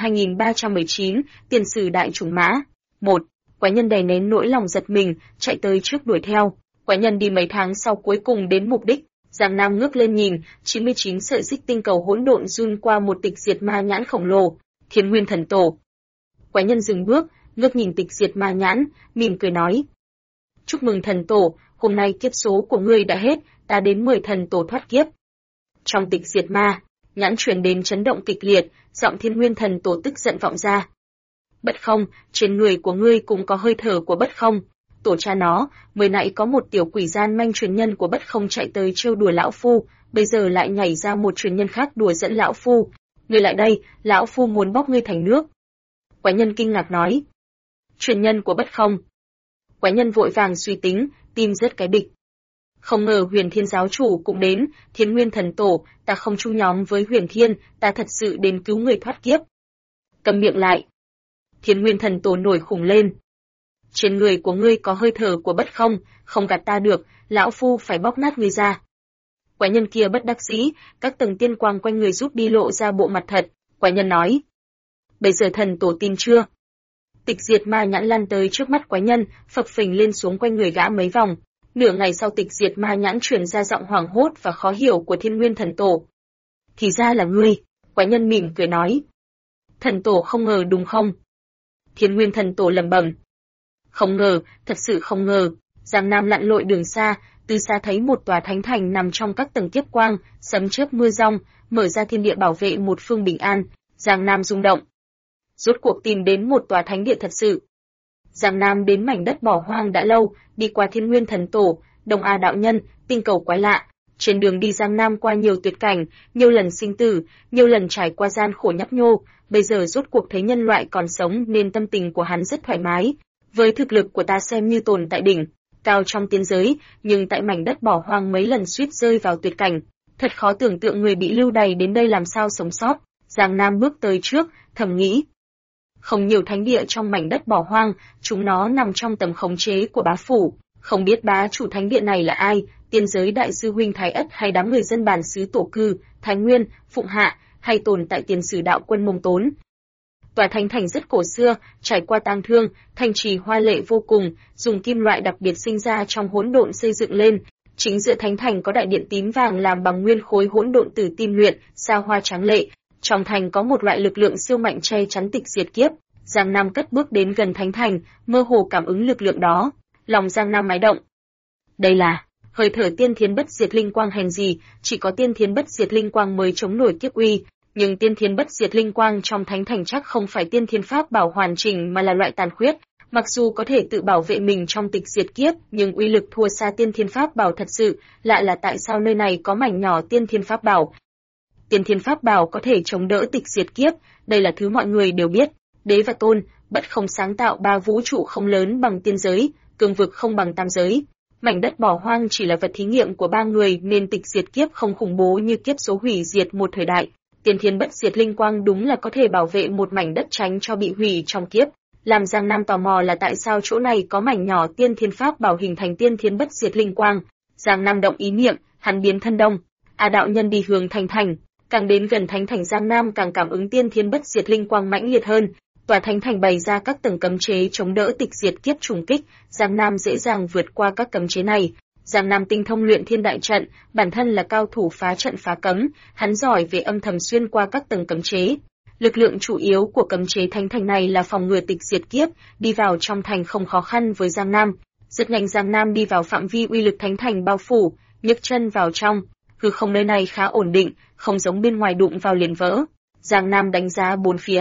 [SPEAKER 1] 2319, tiền sử đại chủng mã. 1. Quái nhân đè nén nỗi lòng giật mình, chạy tới trước đuổi theo. Quái nhân đi mấy tháng sau cuối cùng đến mục đích. Giang Nam ngước lên nhìn, 99 sợi xích tinh cầu hỗn độn run qua một tịch diệt ma nhãn khổng lồ, Thiên Nguyên Thần Tổ. Quái nhân dừng bước, ngước nhìn tịch diệt ma nhãn, mỉm cười nói: "Chúc mừng thần tổ, hôm nay kiếp số của ngươi đã hết, ta đến 10 thần tổ thoát kiếp." Trong tịch diệt ma nhãn truyền đến chấn động kịch liệt, giọng Thiên Nguyên Thần Tổ tức giận vọng ra: "Bất Không, trên người của ngươi cũng có hơi thở của Bất Không. Tổ cha nó, mới nãy có một tiểu quỷ gian manh truyền nhân của Bất Không chạy tới trêu đùa lão phu, bây giờ lại nhảy ra một truyền nhân khác đùa dẫn lão phu. Ngươi lại đây, lão phu muốn bóc ngươi thành nước." Quái nhân kinh ngạc nói: "Truyền nhân của Bất Không?" Quái nhân vội vàng suy tính, tim rớt cái địch. Không ngờ Huyền Thiên giáo chủ cũng đến, Thiên Nguyên Thần Tổ, ta không chung nhóm với Huyền Thiên, ta thật sự đến cứu người thoát kiếp. Cầm miệng lại. Thiên Nguyên Thần Tổ nổi khủng lên. Trên người của ngươi có hơi thở của Bất Không, không gạt ta được, lão phu phải bóc nát ngươi ra. Quái nhân kia bất đắc dĩ, các tầng tiên quang quanh người rút đi lộ ra bộ mặt thật. Quái nhân nói: "Bây giờ thần tổ tin chưa?" Tịch diệt ma nhãn lăn tới trước mắt quái nhân, phập phình lên xuống quanh người gã mấy vòng. Nửa ngày sau tịch diệt ma nhãn truyền ra giọng hoảng hốt và khó hiểu của Thiên Nguyên Thần Tổ. "Thì ra là ngươi." Quái nhân mỉm cười nói: "Thần tổ không ngờ đúng không?" Thiên Nguyên Thần Tổ lẩm bẩm: "Không ngờ, thật sự không ngờ." Giang Nam lặn lội đường xa, từ xa thấy một tòa thánh thành nằm trong các tầng kiếp quang, sấm chớp mưa rong, mở ra thiên địa bảo vệ một phương bình an. Giang Nam rung động. Rốt cuộc tìm đến một tòa thánh địa thật sự. Giang Nam đến mảnh đất bỏ hoang đã lâu, đi qua Thiên Nguyên Thần Tổ, Đông A đạo nhân, tinh cầu quái lạ. Trên đường đi Giang Nam qua nhiều tuyệt cảnh, nhiều lần sinh tử, nhiều lần trải qua gian khổ nhấp nhô, bây giờ rốt cuộc thấy nhân loại còn sống nên tâm tình của hắn rất thoải mái. Với thực lực của ta xem như tồn tại đỉnh cao trong tiên giới, nhưng tại mảnh đất bỏ hoang mấy lần suýt rơi vào tuyệt cảnh, thật khó tưởng tượng người bị lưu đày đến đây làm sao sống sót. Giang Nam bước tới trước, thầm nghĩ: không nhiều thánh địa trong mảnh đất bỏ hoang, chúng nó nằm trong tầm khống chế của bá phủ, không biết bá chủ thánh địa này là ai, tiên giới đại sư huynh Thái Ất hay đám người dân bản xứ Tổ Cư, Thái Nguyên, Phụng Hạ, hay tồn tại tiền sử đạo quân Mông Tốn. Tòa thánh thành rất cổ xưa, trải qua tang thương, thành trì hoa lệ vô cùng, dùng kim loại đặc biệt sinh ra trong hỗn độn xây dựng lên. Chính giữa thánh thành có đại điện tím vàng làm bằng nguyên khối hỗn độn tử tim luyện, xa hoa tráng lệ. Trong thành có một loại lực lượng siêu mạnh che chắn tịch diệt kiếp. Giang Nam cất bước đến gần thánh thành, mơ hồ cảm ứng lực lượng đó, lòng Giang Nam mái động. Đây là hơi thở tiên thiên bất diệt linh quang hèn gì, chỉ có tiên thiên bất diệt linh quang mới chống nổi kiếp uy. Nhưng tiên thiên bất diệt linh quang trong thánh thành chắc không phải tiên thiên pháp bảo hoàn chỉnh mà là loại tàn khuyết. Mặc dù có thể tự bảo vệ mình trong tịch diệt kiếp, nhưng uy lực thua xa tiên thiên pháp bảo thật sự. Lạ là tại sao nơi này có mảnh nhỏ tiên thiên pháp bảo. Tiên thiên pháp bảo có thể chống đỡ tịch diệt kiếp, đây là thứ mọi người đều biết. Đế và Tôn, Bất Không sáng tạo ba vũ trụ không lớn bằng tiên giới, cương vực không bằng tam giới. Mảnh đất bỏ hoang chỉ là vật thí nghiệm của ba người nên tịch diệt kiếp không khủng bố như kiếp số hủy diệt một thời đại. Tiên thiên bất diệt linh quang đúng là có thể bảo vệ một mảnh đất tránh cho bị hủy trong kiếp. Làm Giang Nam tò mò là tại sao chỗ này có mảnh nhỏ tiên thiên pháp bảo hình thành tiên thiên bất diệt linh quang. Giang Nam động ý niệm, hắn biến thân đông. Đạo nhân đi hướng thánh thành, càng đến gần thánh thành Giang Nam càng cảm ứng tiên thiên bất diệt linh quang mãnh liệt hơn. Tòa thánh thành bày ra các tầng cấm chế chống đỡ tịch diệt kiếp trùng kích, Giang Nam dễ dàng vượt qua các cấm chế này. Giang Nam tinh thông luyện thiên đại trận, bản thân là cao thủ phá trận phá cấm, hắn giỏi về âm thầm xuyên qua các tầng cấm chế. Lực lượng chủ yếu của cấm chế thánh thành này là phòng ngừa tịch diệt kiếp, đi vào trong thành không khó khăn với Giang Nam. Rất nhanh Giang Nam đi vào phạm vi uy lực thánh thành bao phủ, nhấc chân vào trong, hư không nơi này khá ổn định, không giống bên ngoài đụng vào liền vỡ. Giang Nam đánh giá bốn phía.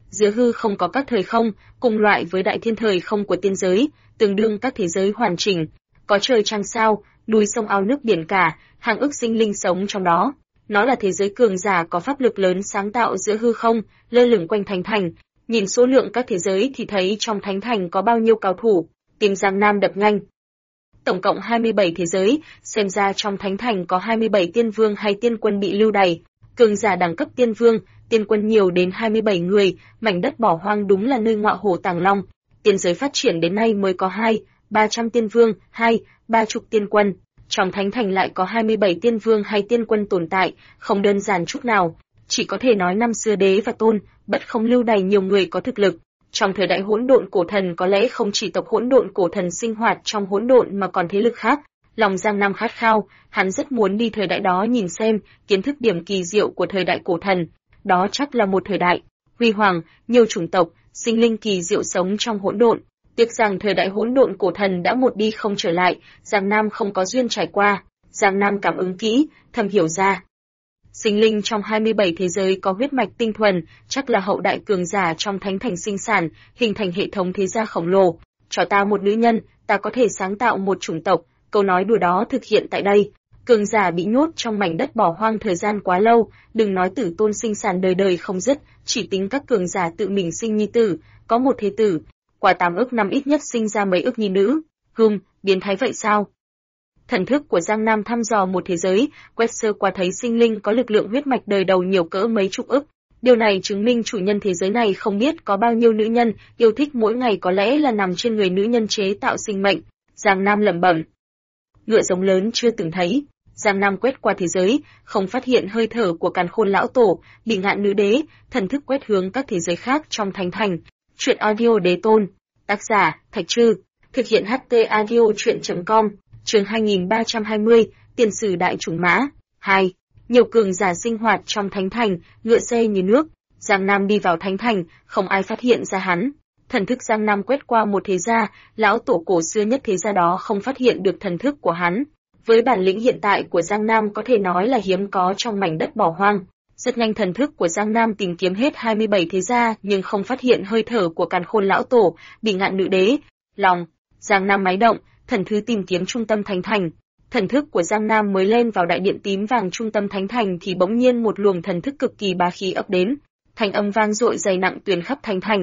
[SPEAKER 1] Giữa hư không có các thời không, cùng loại với đại thiên thời không của tiên giới, tương đương các thế giới hoàn chỉnh, có trời trăng sao, núi sông ao nước biển cả, hàng ức sinh linh sống trong đó. Nó là thế giới cường giả có pháp lực lớn sáng tạo giữa hư không, lơ lửng quanh thánh thành. Nhìn số lượng các thế giới thì thấy trong thánh thành có bao nhiêu cao thủ, tim Giang Nam đập nhanh. Tổng cộng 27 thế giới, xem ra trong thánh thành có 27 tiên vương hay tiên quân bị lưu đày. Cường giả đẳng cấp tiên vương, tiên quân nhiều đến 27 người, mảnh đất bỏ hoang đúng là nơi ngọa hổ tàng long. Tiên giới phát triển đến nay mới có 300 tiên vương, 30 tiên quân. Trong thánh thành lại có 27 tiên vương hay tiên quân tồn tại, không đơn giản chút nào. Chỉ có thể nói năm xưa đế và tôn, bất không lưu đày nhiều người có thực lực. Trong thời đại hỗn độn cổ thần có lẽ không chỉ tộc hỗn độn cổ thần sinh hoạt trong hỗn độn mà còn thế lực khác. Lòng Giang Nam khát khao, hắn rất muốn đi thời đại đó nhìn xem, kiến thức điểm kỳ diệu của thời đại cổ thần. Đó chắc là một thời đại huy hoàng, nhiều chủng tộc, sinh linh kỳ diệu sống trong hỗn độn. Tiếc rằng thời đại hỗn độn cổ thần đã một đi không trở lại, Giang Nam không có duyên trải qua. Giang Nam cảm ứng kỹ, thầm hiểu ra. Sinh linh trong 27 thế giới có huyết mạch tinh thuần, chắc là hậu đại cường giả trong thánh thành sinh sản, hình thành hệ thống thế gia khổng lồ. Cho ta một nữ nhân, ta có thể sáng tạo một chủng tộc, câu nói đùa đó thực hiện tại đây. Cường giả bị nhốt trong mảnh đất bỏ hoang thời gian quá lâu, đừng nói tử tôn sinh sản đời đời không dứt, chỉ tính các cường giả tự mình sinh nhi tử, có một thế tử, qua 8 ức năm ít nhất sinh ra mấy ức nhi nữ. Biến thái vậy sao? Thần thức của Giang Nam thăm dò một thế giới, quét sơ qua thấy sinh linh có lực lượng huyết mạch đời đầu nhiều cỡ mấy chục ức. Điều này chứng minh chủ nhân thế giới này không biết có bao nhiêu nữ nhân, yêu thích mỗi ngày có lẽ là nằm trên người nữ nhân chế tạo sinh mệnh. Giang Nam lẩm bẩm. Ngựa giống lớn chưa từng thấy. Giang Nam quét qua thế giới, không phát hiện hơi thở của Càn Khôn lão tổ, Bỉ Ngạn nữ đế, thần thức quét hướng các thế giới khác trong thánh thành. Truyện audio đế tôn. Tác giả, Thạch Trư. Thực hiện HT audio truyện.com. Chương 2320, Tiền sử đại chủng mã. 2. Nhiều cường giả sinh hoạt trong thánh thành, ngựa xe như nước. Giang Nam đi vào thánh thành, không ai phát hiện ra hắn. Thần thức Giang Nam quét qua một thế gia, lão tổ cổ xưa nhất thế gia đó không phát hiện được thần thức của hắn. Với bản lĩnh hiện tại của Giang Nam có thể nói là hiếm có trong mảnh đất bỏ hoang. Rất nhanh thần thức của Giang Nam tìm kiếm hết 27 thế gia nhưng không phát hiện hơi thở của Càn Khôn lão tổ, Bỉ Ngạn nữ đế. Lòng Giang Nam máy động, thần thức tìm kiếm trung tâm thánh thành. Thần thức của Giang Nam mới lên vào đại điện tím vàng trung tâm thánh thành thì bỗng nhiên một luồng thần thức cực kỳ bá khí ập đến, thanh âm vang dội dày nặng truyền khắp thánh thành.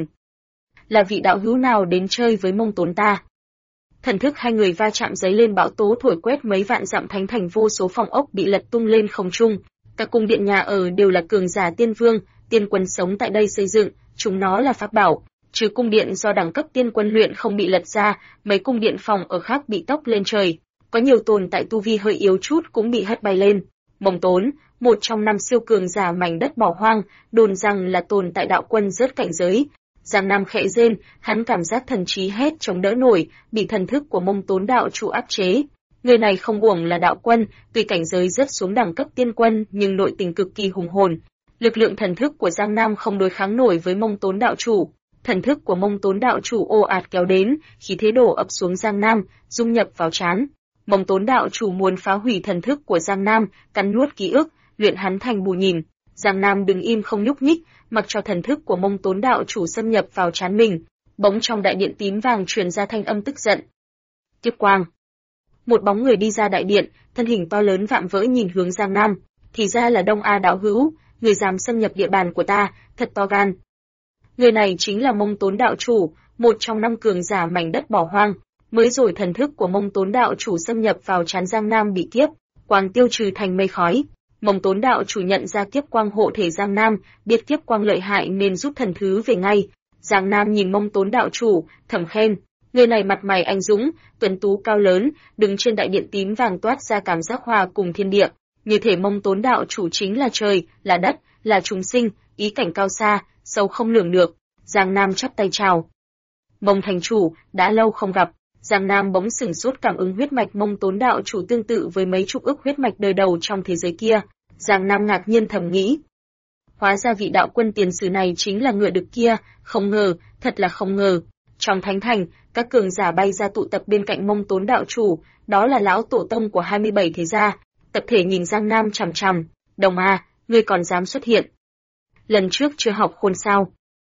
[SPEAKER 1] Là vị đạo hữu nào đến chơi với Mông Tốn ta? Thần thức hai người va chạm giấy lên bão tố thổi quét mấy vạn dặm thánh thành, vô số phòng ốc bị lật tung lên không trung. Các cung điện nhà ở đều là cường giả tiên vương, tiên quân sống tại đây xây dựng, chúng nó là pháp bảo. Trừ cung điện do đẳng cấp tiên quân luyện không bị lật ra, mấy cung điện phòng ở khác bị tốc lên trời. Có nhiều tồn tại tu vi hơi yếu chút cũng bị hất bay lên. Mông Tốn, một trong 5 siêu cường giả mảnh đất bỏ hoang, đồn rằng là tồn tại đạo quân rớt cảnh giới. Giang Nam khẽ rên, hắn cảm giác thần trí hết chống đỡ nổi, bị thần thức của Mông Tốn đạo chủ áp chế. Người này không uổng là đạo quân, tuy cảnh giới rớt xuống đẳng cấp tiên quân nhưng nội tình cực kỳ hùng hồn. Lực lượng thần thức của Giang Nam không đối kháng nổi với Mông Tốn đạo chủ. Thần thức của Mông Tốn đạo chủ ồ ạt kéo đến, khí thế đổ ập xuống Giang Nam, dung nhập vào trán. Mông Tốn đạo chủ muốn phá hủy thần thức của Giang Nam, cắn nuốt ký ức, luyện hắn thành bù nhìn. Giang Nam đứng im không nhúc nhích, mặc cho thần thức của Mông Tốn đạo chủ xâm nhập vào trán mình. Bỗng trong đại điện tím vàng truyền ra thanh âm tức giận. Tiếp quang. Một bóng người đi ra đại điện, thân hình to lớn vạm vỡ nhìn hướng Giang Nam. Thì ra là Đông A đạo hữu, người dám xâm nhập địa bàn của ta, thật to gan. Người này chính là Mông Tốn đạo chủ, một trong 5 cường giả mảnh đất bỏ hoang. Mới rồi thần thức của Mông Tốn đạo chủ xâm nhập vào trán Giang Nam bị kiếp quang tiêu trừ thành mây khói. Mông Tốn đạo chủ nhận ra kiếp quang hộ thể Giang Nam, biết kiếp quang lợi hại nên rút thần thứ về ngay. Giang Nam nhìn Mông Tốn đạo chủ, thầm khen, người này mặt mày anh dũng, tuấn tú cao lớn, đứng trên đại điện tím vàng toát ra cảm giác hòa cùng thiên địa, như thể Mông Tốn đạo chủ chính là trời, là đất, là chúng sinh, ý cảnh cao xa, sâu không lường được. Giang Nam chắp tay chào. Mông thành chủ, đã lâu không gặp. Giang Nam bỗng sửng sốt cảm ứng huyết mạch Mông Tốn đạo chủ tương tự với mấy chục ức huyết mạch đời đầu trong thế giới kia. Giang Nam ngạc nhiên thầm nghĩ. Hóa ra vị đạo quân tiền sử này chính là ngựa đực kia, không ngờ, thật là không ngờ. Trong thánh thành, các cường giả bay ra tụ tập bên cạnh Mông Tốn đạo chủ, đó là lão tổ tông của 27 thế gia. Tập thể nhìn Giang Nam chằm chằm. Đồng A, ngươi còn dám xuất hiện. Lần trước chưa học khôn sao?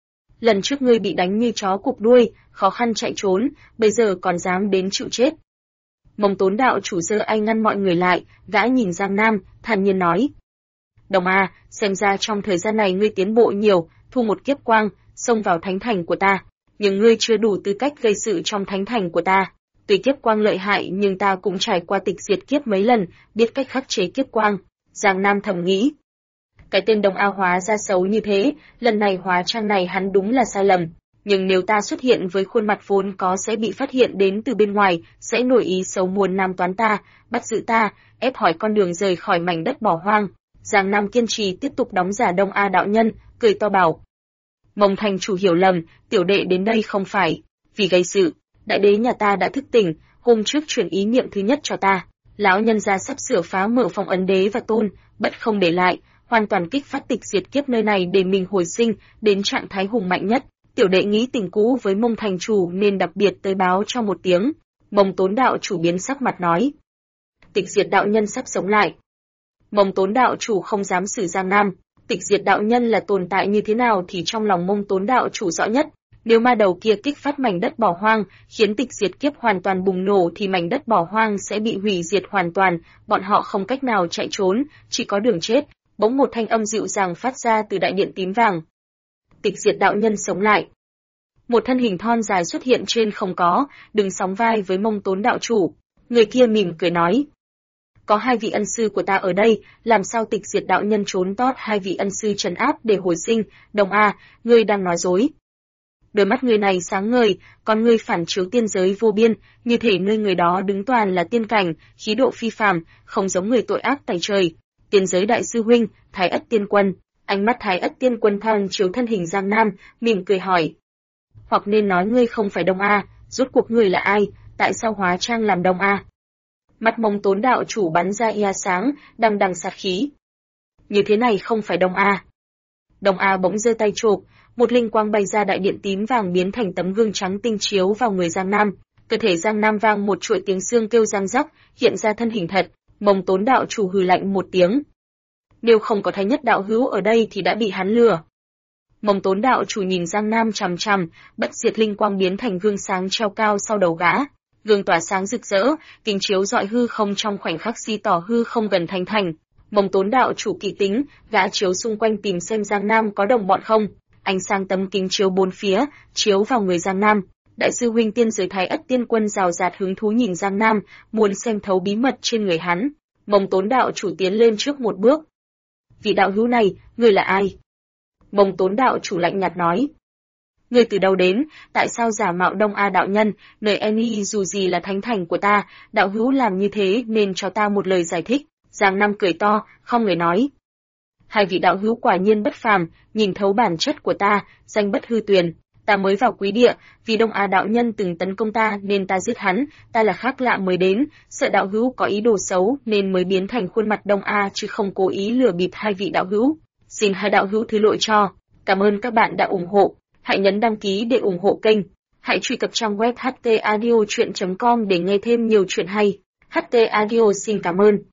[SPEAKER 1] lần trước ngươi bị đánh như chó cụp đuôi, khó khăn chạy trốn, bây giờ còn dám đến chịu chết. Mông Tốn đạo chủ giơ tay ngăn mọi người lại, gã nhìn Giang Nam, thản nhiên nói. Đồng A, xem ra trong thời gian này ngươi tiến bộ nhiều, thu một kiếp quang, xông vào thánh thành của ta, nhưng ngươi chưa đủ tư cách gây sự trong thánh thành của ta. Tuy kiếp quang lợi hại nhưng ta cũng trải qua tịch diệt kiếp mấy lần, biết cách khắc chế kiếp quang. Giang Nam thầm nghĩ. Cái tên Đồng A hóa ra xấu như thế, lần này hóa trang này hắn đúng là sai lầm. Nhưng nếu ta xuất hiện với khuôn mặt vốn có sẽ bị phát hiện đến từ bên ngoài, sẽ nổi ý xấu muốn nam toán ta, bắt giữ ta, ép hỏi con đường rời khỏi mảnh đất bỏ hoang. Giang Nam kiên trì tiếp tục đóng giả Đông A đạo nhân, cười to bảo. Mông thành chủ hiểu lầm, tiểu đệ đến đây không phải vì gây sự. Đại đế nhà ta đã thức tỉnh, hôm trước chuyển ý niệm thứ nhất cho ta. Lão nhân gia sắp sửa phá mở phòng ấn đế và tôn, bất không để lại, hoàn toàn kích phát tịch diệt kiếp nơi này để mình hồi sinh đến trạng thái hùng mạnh nhất. Tiểu đệ nghĩ tình cũ với Mông thành chủ nên đặc biệt tới báo cho một tiếng. Mông Tốn đạo chủ biến sắc mặt nói. Tịch diệt đạo nhân sắp sống lại. Mông Tốn đạo chủ không dám xử Giang Nam. Tịch diệt đạo nhân là tồn tại như thế nào thì trong lòng Mông Tốn đạo chủ rõ nhất. Nếu ma đầu kia kích phát mảnh đất bỏ hoang, khiến tịch diệt kiếp hoàn toàn bùng nổ thì mảnh đất bỏ hoang sẽ bị hủy diệt hoàn toàn, bọn họ không cách nào chạy trốn, chỉ có đường chết. Bỗng một thanh âm dịu dàng phát ra từ đại điện tím vàng. Tịch diệt đạo nhân sống lại. Một thân hình thon dài xuất hiện trên không có, đứng sóng vai với Mông Tốn đạo chủ. Người kia mỉm cười nói. Có hai vị ân sư của ta ở đây, làm sao tịch diệt đạo nhân trốn tót hai vị ân sư trấn áp để hồi sinh, Đồng A, ngươi đang nói dối. Đôi mắt người này sáng ngời, con ngươi phản chiếu tiên giới vô biên, như thể nơi người đó đứng toàn là tiên cảnh, khí độ phi phàm, không giống người tội ác tày trời. Tiên giới đại sư huynh, Thái Ất Tiên Quân, ánh mắt Thái Ất Tiên Quân thon chiếu thân hình Giang Nam, mỉm cười hỏi. Hoặc nên nói ngươi không phải Đông A, rốt cuộc ngươi là ai, tại sao hóa trang làm Đông A? Mắt Mông Tốn đạo chủ bắn ra ia sáng, đằng đằng sát khí. Như thế này không phải Đông A. Đông A bỗng giơ tay chộp, một linh quang bay ra đại điện tím vàng biến thành tấm gương trắng tinh chiếu vào người Giang Nam. Cơ thể Giang Nam vang một chuỗi tiếng xương kêu răng rắc, hiện ra thân hình thật. Mông Tốn đạo chủ hừ lạnh một tiếng. Nếu không có Thái Nhất đạo hữu ở đây thì đã bị hắn lừa. Mông Tốn đạo chủ nhìn Giang Nam chằm chằm, bất diệt linh quang biến thành gương sáng treo cao sau đầu gã. Gương tỏa sáng rực rỡ, kính chiếu rọi hư không trong khoảnh khắc si tỏ hư không gần thành thành. Mông Tốn đạo chủ kỳ tính, gã chiếu xung quanh tìm xem Giang Nam có đồng bọn không. Ánh sáng tấm kính chiếu bốn phía, chiếu vào người Giang Nam. Đại sư huynh tiên giới Thái Ất Tiên Quân rào rạt hứng thú nhìn Giang Nam, muốn xem thấu bí mật trên người hắn. Mông Tốn đạo chủ tiến lên trước một bước. Vị đạo hữu này, ngươi là ai? Mông Tốn đạo chủ lạnh nhạt nói. Ngươi từ đâu đến, tại sao giả mạo Đông A đạo nhân, nơi Eni dù gì là thánh thành của ta, đạo hữu làm như thế nên cho ta một lời giải thích. Giang Nam cười to, không người nói. Hai vị đạo hữu quả nhiên bất phàm, nhìn thấu bản chất của ta, danh bất hư tuyền. Ta mới vào quý địa, vì Đông A đạo nhân từng tấn công ta nên ta giết hắn, ta là khác lạ mới đến, sợ đạo hữu có ý đồ xấu nên mới biến thành khuôn mặt Đông A chứ không cố ý lừa bịp hai vị đạo hữu. Xin hai đạo hữu thứ lỗi cho. Cảm ơn các bạn đã ủng hộ. Hãy nhấn đăng ký để ủng hộ kênh. Hãy truy cập trang web htaudio.com để nghe thêm nhiều chuyện hay. HT Audio xin cảm ơn.